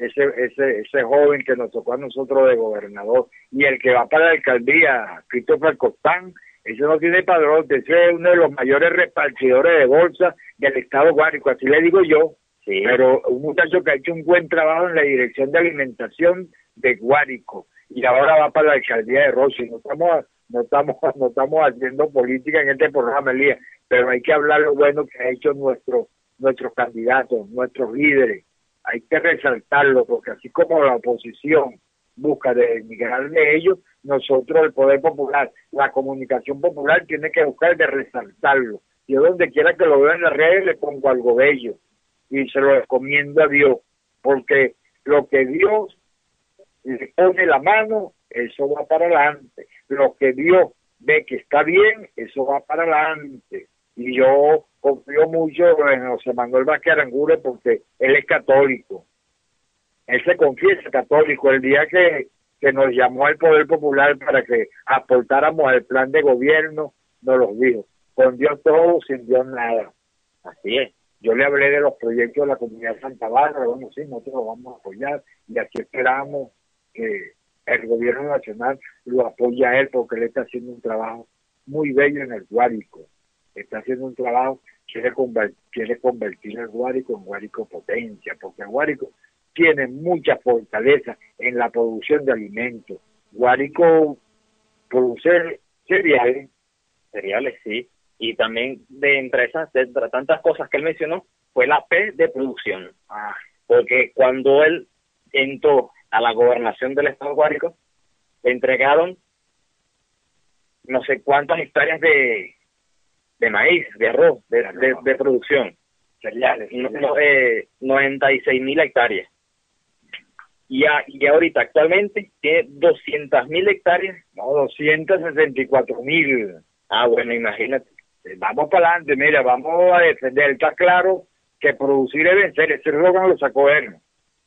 ese joven que nos tocó a nosotros de gobernador, y el que va para la alcaldía, Christopher Costán, ese no tiene padrón, ese es uno de los mayores repartidores de bolsa del estado Guárico, así le digo yo. Sí. Pero un muchacho que ha hecho un buen trabajo en la dirección de alimentación de Guárico, y ahora va para la alcaldía de Rossi. No estamos haciendo política en este programa, Elías, pero hay que hablar lo bueno que ha hecho nuestros candidatos, nuestros líderes. Hay que resaltarlo, porque así como la oposición busca denigrar de ellos, nosotros, el poder popular, la comunicación popular, tiene que buscar de resaltarlo. Yo donde quiera que lo vea en las redes le pongo algo bello y se lo recomiendo a Dios, porque lo que Dios le pone la mano, eso va para adelante. Lo que Dios ve que está bien, eso va para adelante. Y yo confío mucho en José Manuel Vázquez Aranguren, porque él es católico. Él se confiesa católico. El día que nos llamó al Poder Popular para que aportáramos al plan de gobierno, nos lo dijo: con Dios todo, sin Dios nada. Así es. Yo le hablé de los proyectos de la comunidad de Santa Bárbara. Bueno, sí, nosotros lo vamos a apoyar, y aquí esperamos que el gobierno nacional lo apoye a él, porque él está haciendo un trabajo muy bello en el Guárico. Está haciendo un trabajo, quiere convertir el Guárico en Guárico potencia, porque el Guárico tiene mucha fortaleza en la producción de alimentos. Guárico produce cereales, sí. Y también de entre tantas cosas que él mencionó, fue la P de producción. Porque cuando él entró a la gobernación del estado Guárico, le entregaron no sé cuántas hectáreas de maíz, de arroz, de producción. Cereales. 96,000 hectáreas. Y ahorita actualmente tiene 200,000 hectáreas. No, 264,000. Bueno, imagínate. Vamos para adelante, mira, vamos a defender. Está claro que producir es vencer, ese eslogan lo sacó él.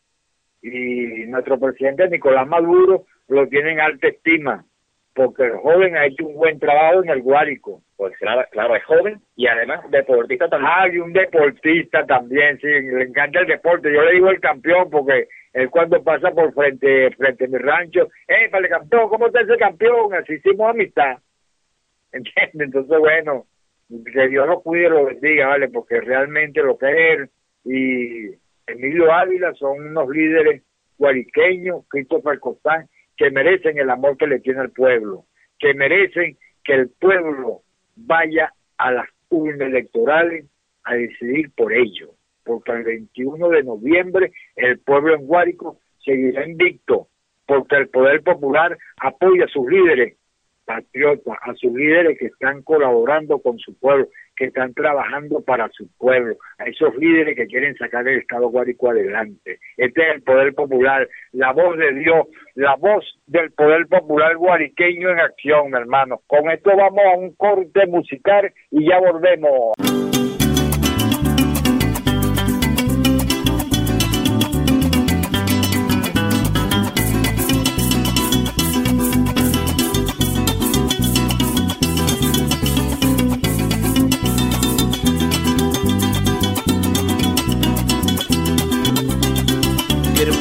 Y nuestro presidente Nicolás Maduro lo tiene en alta estima, porque el joven ha hecho un buen trabajo en el Guárico. Pues claro, es joven y además deportista también. Y un deportista también, sí, le encanta el deporte. Yo le digo el campeón, porque él cuando pasa por frente a mi rancho, para el campeón, ¿cómo está ese campeón? Así hicimos amistad. ¿Entiendes? Entonces, bueno, que Dios lo cuide y lo bendiga, ¿vale? Porque realmente lo que es él y Emilio Ávila son unos líderes guariqueños, Christopher Costán, que merecen el amor que le tiene al pueblo, que merecen que el pueblo vaya a las urnas electorales a decidir por ellos, porque el 21 de noviembre el pueblo en Guárico seguirá invicto, porque el poder popular apoya a sus líderes patriotas, a sus líderes que están colaborando con su pueblo, que están trabajando para su pueblo, a esos líderes que quieren sacar el estado Guárico adelante. Este es el poder popular, la voz de Dios, la voz del poder popular guariqueño en acción, hermanos. Con esto vamos a un corte musical y ya volvemos.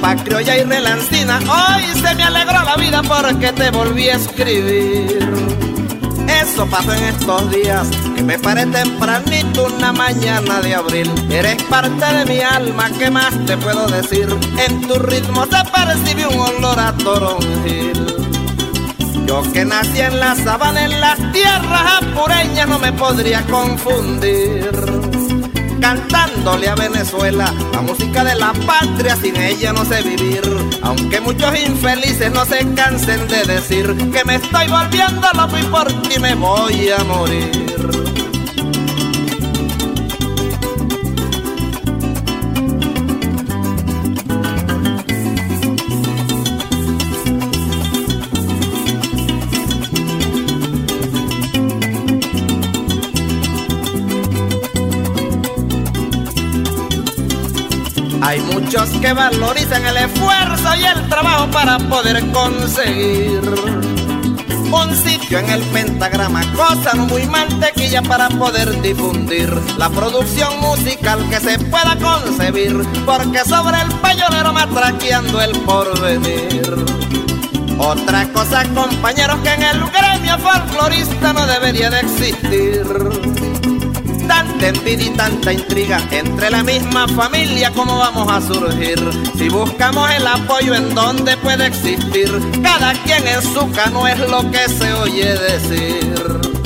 trompa criolla y relancina. Hoy se me alegró la vida porque te volví a escribir. Eso pasó en estos días, que me paré tempranito una mañana de abril. Eres parte de mi alma, ¿qué más te puedo decir? En tu ritmo se percibe un olor a toronjil. Yo que nací en la sabana, en las tierras apureñas, no me podría confundir. Cantándole a Venezuela, la música de la patria, sin ella no sé vivir. Aunque muchos infelices no se cansen de decir que me estoy volviendo loco y por ti me voy a morir. Hay muchos que valorizan el esfuerzo y el trabajo para poder conseguir un sitio en el pentagrama, cosa no muy mantequilla para poder difundir la producción musical que se pueda concebir, porque sobre el payolero matraqueando el porvenir. Otra cosa, compañeros, que en el gremio folclorista no debería de existir tanta envidia y tanta intriga entre la misma familia. ¿Cómo vamos a surgir si buscamos el apoyo en donde puede existir? Cada quien en su cano es lo que se oye decir.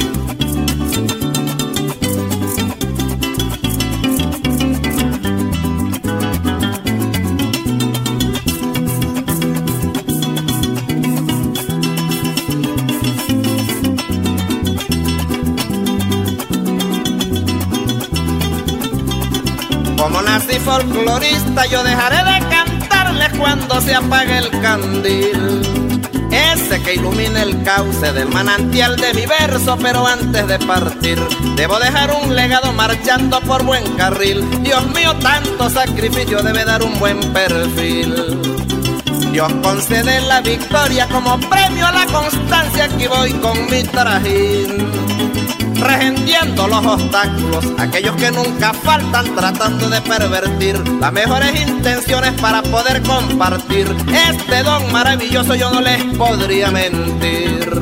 Como nací folclorista, yo dejaré de cantarles cuando se apague el candil, ese que ilumina el cauce del manantial de mi verso. Pero antes de partir, debo dejar un legado marchando por buen carril. Dios mío, tanto sacrificio debe dar un buen perfil. Dios concede la victoria como premio a la constancia. Aquí voy con mi trajín, regendiendo los obstáculos, aquellos que nunca faltan, tratando de pervertir las mejores intenciones para poder compartir este don maravilloso. Yo no les podría mentir.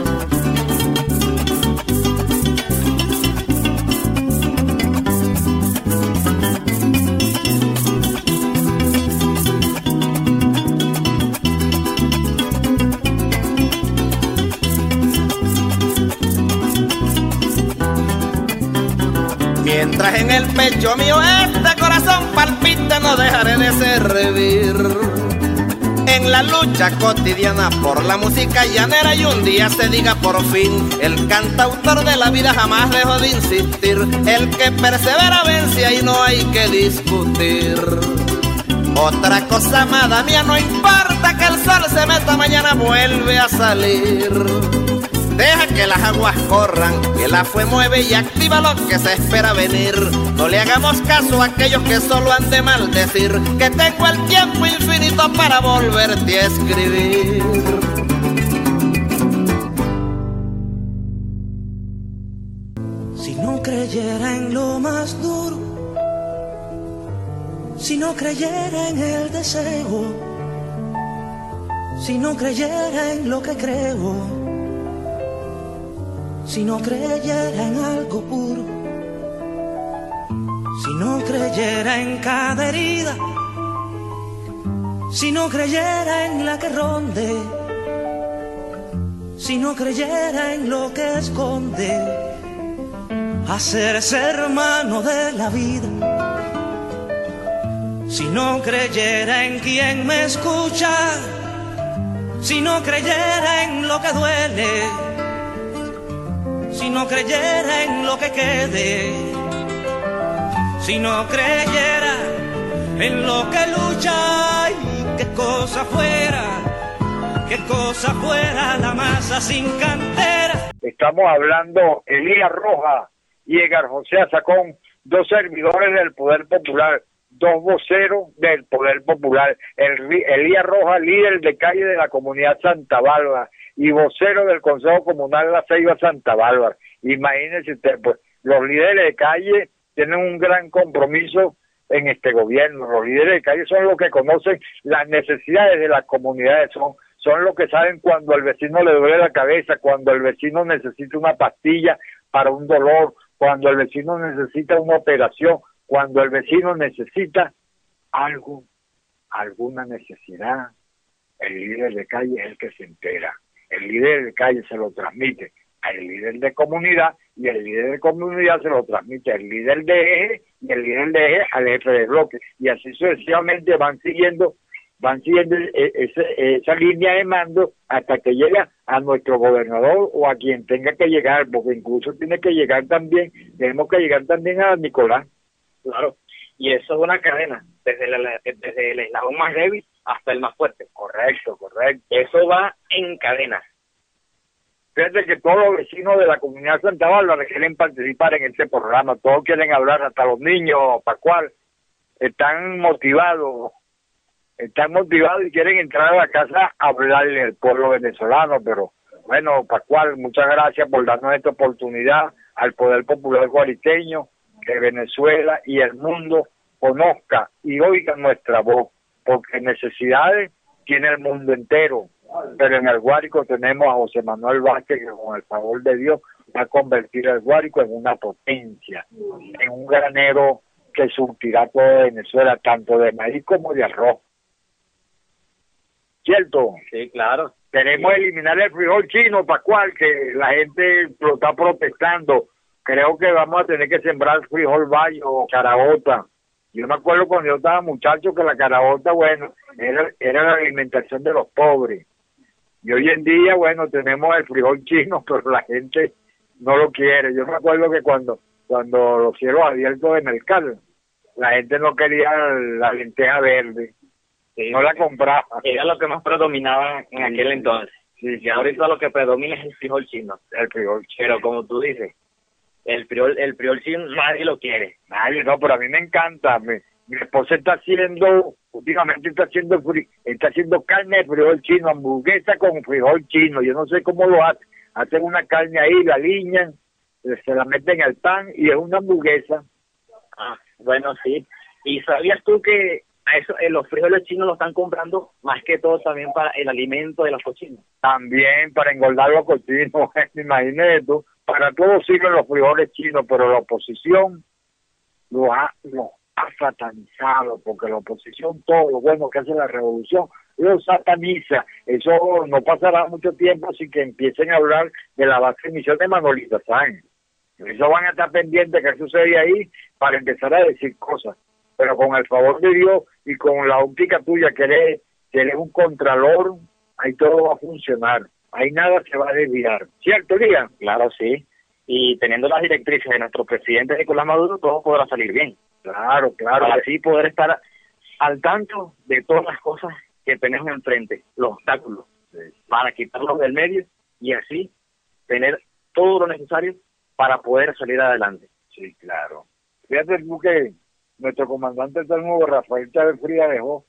Mientras en el pecho mío este corazón palpita, no dejaré de servir en la lucha cotidiana por la música llanera. Y un día se diga por fin, el cantautor de la vida jamás dejó de insistir. El que persevera vence y no hay que discutir. Otra cosa, amada mía, no importa que el sol se meta, mañana vuelve a salir. Deja que las aguas corran, que la fue mueve y activa lo que se espera venir. No le hagamos caso a aquellos que solo han de maldecir, que tengo el tiempo infinito para volverte a escribir. Si no creyera en lo más duro, si no creyera en el deseo, si no creyera en lo que creo, si no creyera en algo puro, si no creyera en cada herida, si no creyera en la que ronde, si no creyera en lo que esconde, hacerse hermano de la vida, si no creyera en quien me escucha, si no creyera en lo que duele, si no creyera en lo que quede, si no creyera en lo que lucha, y qué cosa fuera la masa sin cantera. Estamos hablando Elías Rojas y Edgar José Azacón, dos servidores del Poder Popular, dos voceros del Poder Popular. Elías Rojas, líder de calle de la comunidad Santa Bárbara y vocero del Consejo Comunal La Ceiba Santa Bárbara. Imagínense usted, pues los líderes de calle tienen un gran compromiso en este gobierno. Los líderes de calle son los que conocen las necesidades de las comunidades, son los que saben cuando al vecino le duele la cabeza, cuando el vecino necesita una pastilla para un dolor, cuando el vecino necesita una operación, cuando el vecino necesita algo, alguna necesidad. El líder de calle es el que se entera. El líder de calle se lo transmite al líder de comunidad y el líder de comunidad se lo transmite al líder de eje y el líder de eje al jefe de bloque. Y así sucesivamente van siguiendo esa línea de mando hasta que llega a nuestro gobernador o a quien tenga que llegar, porque incluso tiene que llegar también, tenemos que llegar también a Nicolás. Claro, y eso es una cadena, desde el eslabón más débil hasta el más fuerte. Correcto. Eso va en cadena. Fíjate que todos los vecinos de la comunidad de Santa Bárbara quieren participar en este programa, todos quieren hablar, hasta los niños, Pascual, están motivados y quieren entrar a la casa a hablarle al pueblo venezolano, pero bueno, Pascual, muchas gracias por darnos esta oportunidad al Poder Popular Guariqueño, que Venezuela y el mundo conozca y oiga nuestra voz, porque necesidades tiene el mundo entero, pero en el Guárico tenemos a José Manuel Vázquez, que con el favor de Dios va a convertir el Guárico en una potencia, en un granero que surtirá toda Venezuela, tanto de maíz como de arroz. ¿Cierto? Sí, claro. Queremos eliminar el frijol chino, Pascual, que la gente lo está protestando. Creo que vamos a tener que sembrar frijol bayo o caraota. Yo me acuerdo cuando yo estaba muchacho que la caraota, bueno, era la alimentación de los pobres. Y hoy en día, bueno, tenemos el frijol chino, pero la gente no lo quiere. Yo me acuerdo que cuando los cielos abiertos de mercado, la gente no quería la lenteja verde. Sí, no la compraba. Era lo que más predominaba en aquel entonces. Sí, y ahorita lo que predomina es el frijol chino. El frijol chino. Pero como tú dices, el frijol chino nadie lo quiere. Nadie, no, pero a mí me encanta. Mi esposa últimamente está haciendo carne de frijol chino, hamburguesa con frijol chino. Yo no sé cómo lo hace. Hacen una carne ahí, la aliñan, se la meten al pan y es una hamburguesa. Ah, bueno, sí. ¿Y sabías tú que los frijoles chinos lo están comprando más que todo también para el alimento de los cochinos? También para engordar los cochinos, imagínate tú, para todo sirven los frijoles chinos, pero la oposición lo ha satanizado, porque la oposición, todo lo bueno que hace la revolución, lo sataniza. Eso no pasará mucho tiempo sin que empiecen a hablar de la base de emisión de Manolita Sáenz. Eso van a estar pendientes de qué sucede ahí para empezar a decir cosas. Pero con el favor de Dios y con la óptica tuya, que eres un contralor, ahí todo va a funcionar. Ahí nada se va a desviar. ¿Cierto, Lía? Claro, sí. Y teniendo las directrices de nuestro presidente Nicolás Maduro, todo podrá salir bien. Claro. Para así poder estar al tanto de todas las cosas que tenemos enfrente, los obstáculos, para quitarlos del medio y así tener todo lo necesario para poder salir adelante. Sí, claro. Fíjate tú que nuestro comandante del nuevo, Rafael Chávez Frías, dejó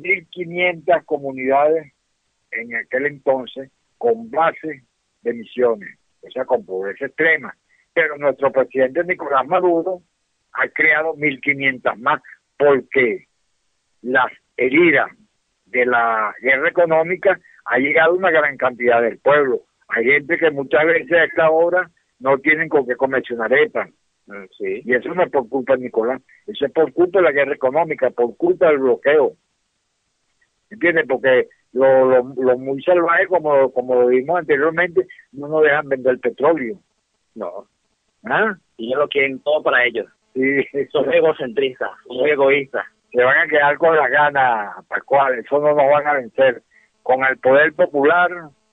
1.500 comunidades en aquel entonces con base de misiones, o sea, con pobreza extrema. Pero nuestro presidente Nicolás Maduro ha creado 1.500 más, porque las heridas de la guerra económica ha llegado a una gran cantidad del pueblo. Hay gente que muchas veces a esta hora no tienen con qué comerse una arepa. Sí. Y eso no es por culpa de Nicolás, eso es por culpa de la guerra económica, por culpa del bloqueo. ¿Entiendes? Porque lo muy salvaje, como lo vimos anteriormente, no nos dejan vender petróleo. No. ¿Ah? Y ellos lo quieren todo para ellos. Sí. Son egocentristas, muy egoístas. Se van a quedar con las ganas, Pascual, eso no nos van a vencer. Con el poder popular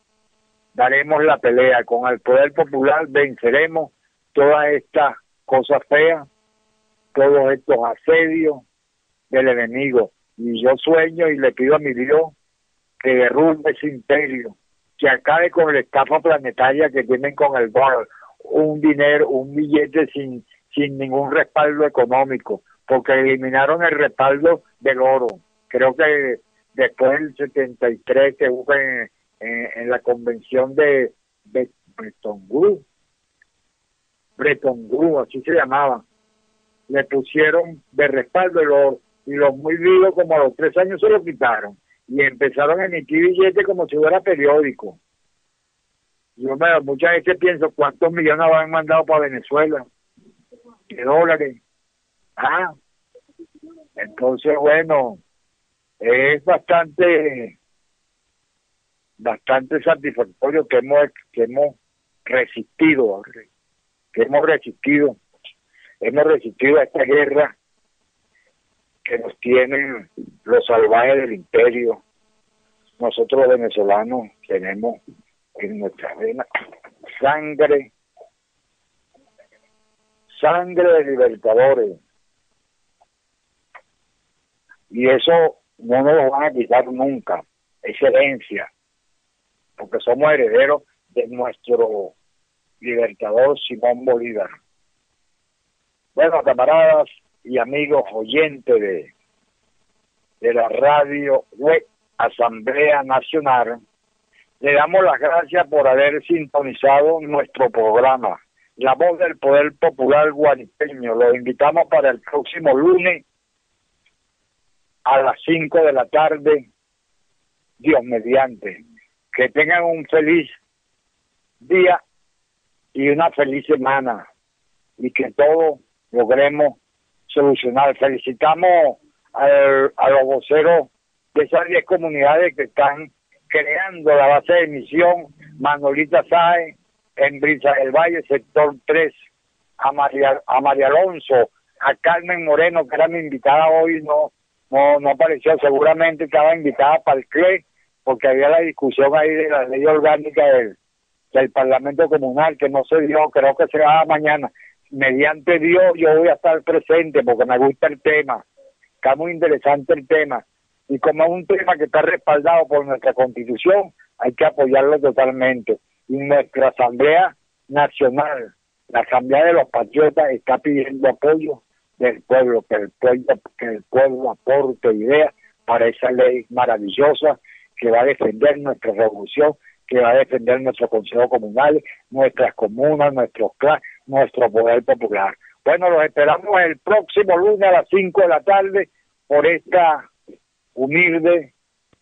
daremos la pelea, con el poder popular venceremos todas estas cosas feas, todos estos asedios del enemigo. Y yo sueño y le pido a mi Dios que derrumbe ese imperio, que acabe con la estafa planetaria que tienen con el dólar, un billete sin ningún respaldo económico, porque eliminaron el respaldo del oro. Creo que después del 73 que hubo en la convención de Bretton Woods, así se llamaba, le pusieron de respaldo y los muy vivos como a los 3 años se lo quitaron y empezaron a emitir billetes como si fuera periódico. Yo muchas veces pienso cuántos millones habrán mandado para Venezuela, de dólares. Entonces bueno, es bastante satisfactorio que hemos resistido a esta guerra que nos tienen los salvajes del imperio. Nosotros los venezolanos tenemos en nuestras venas sangre de libertadores, y eso no nos lo van a quitar nunca, es herencia, porque somos herederos de nuestro libertador Simón Bolívar. Bueno, camaradas y amigos oyentes de la radio web Asamblea Nacional, le damos las gracias por haber sintonizado nuestro programa, La Voz del Poder Popular Guariqueño. Los invitamos para el próximo lunes a las 5 de la tarde, Dios mediante. Que tengan un feliz día y una feliz semana, y que todos logremos solucionar. Felicitamos a los voceros de esas 10 comunidades que están creando la base de emisión: Manolita Sáez en Brisa del Valle, sector 3, a María Alonso, a Carmen Moreno, que era mi invitada hoy, no apareció, seguramente estaba invitada para el CLE, porque había la discusión ahí de la ley orgánica del Parlamento Comunal, que no se dio, creo que será mañana. Mediante Dios yo voy a estar presente porque me gusta el tema, está muy interesante el tema, y como es un tema que está respaldado por nuestra Constitución, hay que apoyarlo totalmente. Y nuestra Asamblea Nacional, la Asamblea de los Patriotas, está pidiendo apoyo del pueblo, que el pueblo aporte ideas para esa ley maravillosa que va a defender nuestra revolución, que va a defender nuestro Consejo Comunal, nuestras comunas, nuestro poder popular. Bueno, los esperamos el próximo lunes a las 5 de la tarde por este humilde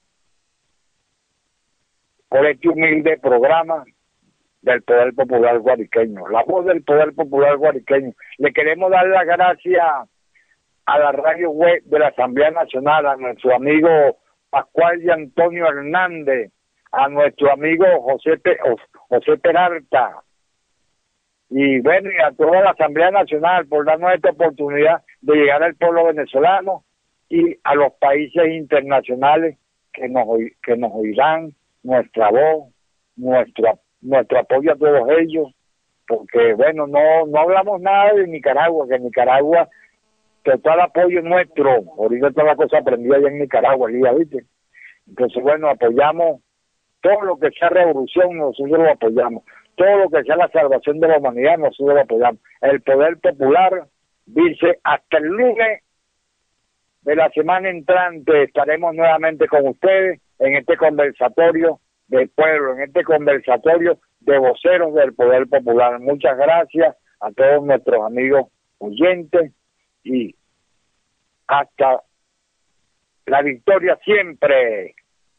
programa del Poder Popular Guariqueño, La Voz del Poder Popular Guariqueño. Le queremos dar las gracias a la radio web de la Asamblea Nacional, a nuestro amigo Pascual y Antonio Hernández, a nuestro amigo José Peralta, y bueno, y a toda la Asamblea Nacional por darnos esta oportunidad de llegar al pueblo venezolano, y a los países internacionales que nos oirán nuestra voz, nuestro apoyo a todos ellos, porque bueno, no hablamos nada de Nicaragua, que Nicaragua total apoyo nuestro. Ahorita toda la cosa aprendida allá en Nicaragua, ¿viste? Entonces bueno, apoyamos todo lo que sea revolución, nosotros lo apoyamos. Todo lo que sea la salvación de la humanidad, nosotros lo apoyamos. El Poder Popular dice: hasta el lunes de la semana entrante estaremos nuevamente con ustedes en este conversatorio del pueblo, en este conversatorio de voceros del Poder Popular. Muchas gracias a todos nuestros amigos oyentes, y hasta la victoria siempre.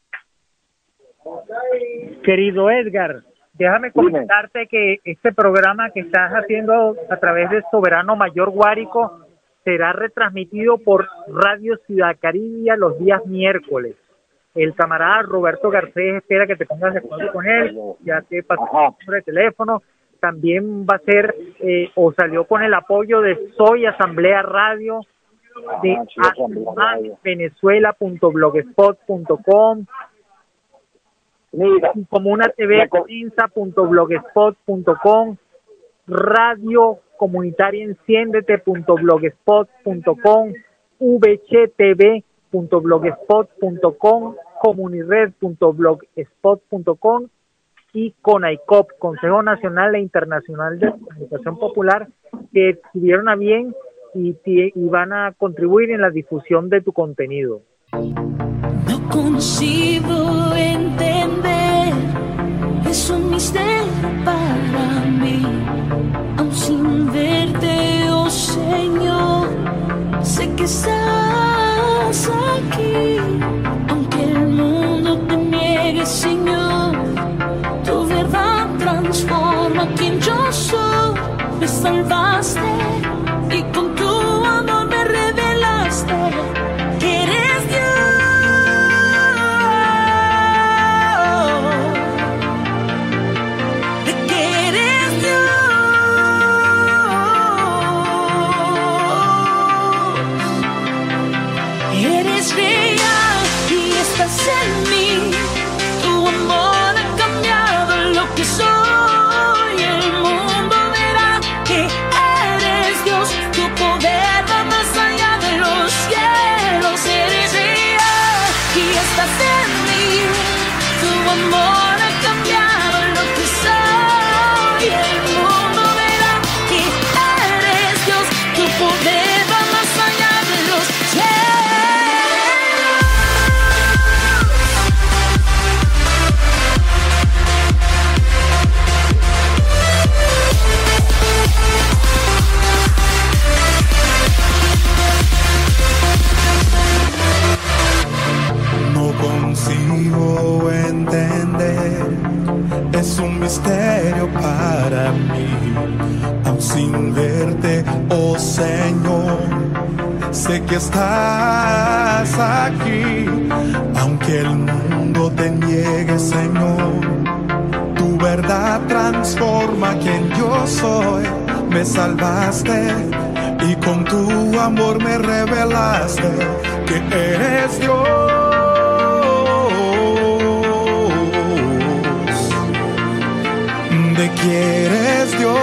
Querido Edgar, déjame comentarte que este programa que estás haciendo a través de Soberano Mayor Guárico será retransmitido por Radio Ciudad Caribe los días miércoles. El camarada Roberto Garcés espera que te pongas de acuerdo con él, ya te pasó el número de teléfono. También va a ser, o salió con el apoyo de Soy Asamblea Radio, de venezuela.blogspot.com, Comuna TV Pinza.blogspot.com, Radio Comunitaria Enciéndete.blogspot.com, vchtv.blogspot.com, comunired.blogspot.com y CONAICOP, Consejo Nacional e Internacional de Comunicación Popular, que tuvieron a bien y van a contribuir en la difusión de tu contenido. No consigo entender, es un misterio para mí, aun sin verte, oh Señor, que estás aquí, aunque el mundo te niegue, Señor, tu verdad transforma quien yo soy. Me salvaste y con tu amor me revelaste que eres Dios, de que eres Dios. Eres real y estás en mí. Tu amor ha cambiado lo que soy. El mundo verá que eres Dios. Tu poder va más allá de los cielos. Eres real y estás en mí. Tu amor ha cambiado lo que soy. El mundo verá que eres Dios. Tu poder va más allá de los cielos. No consigo entender, es un misterio para mí, aun sin verte, oh Señor. Sé que estás aquí, aunque el mundo te niegue, Señor. Tu verdad transforma quien yo soy. Me salvaste y con tu amor me revelaste que eres Dios, de que eres Dios.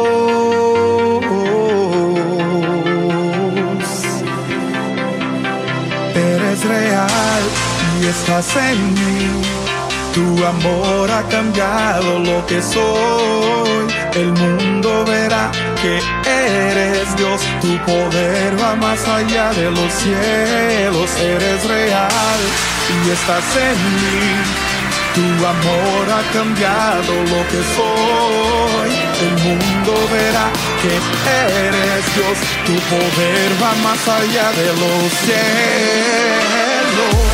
Eres real y estás en mí. Tu amor ha cambiado lo que soy. El mundo verá que eres Dios. Tu poder va más allá de los cielos. Eres real y estás en mí. Tu amor ha cambiado lo que soy. El mundo verá que eres Dios. Tu poder va más allá de los cielos.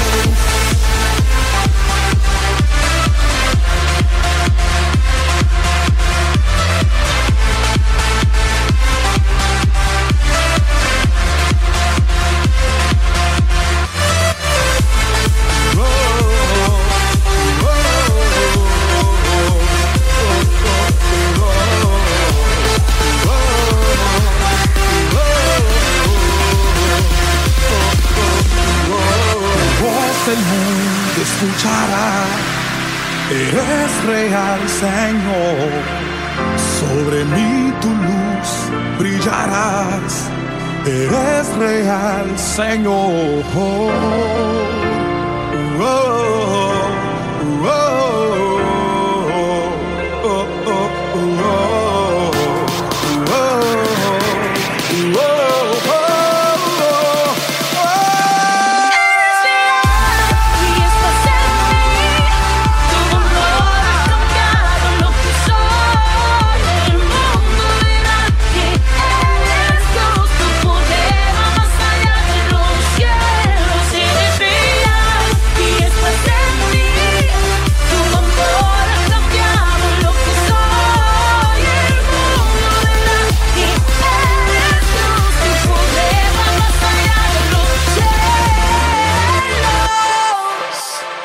El mundo escuchará, eres real, Señor. Sobre mí tu luz brillarás. Eres real, Señor.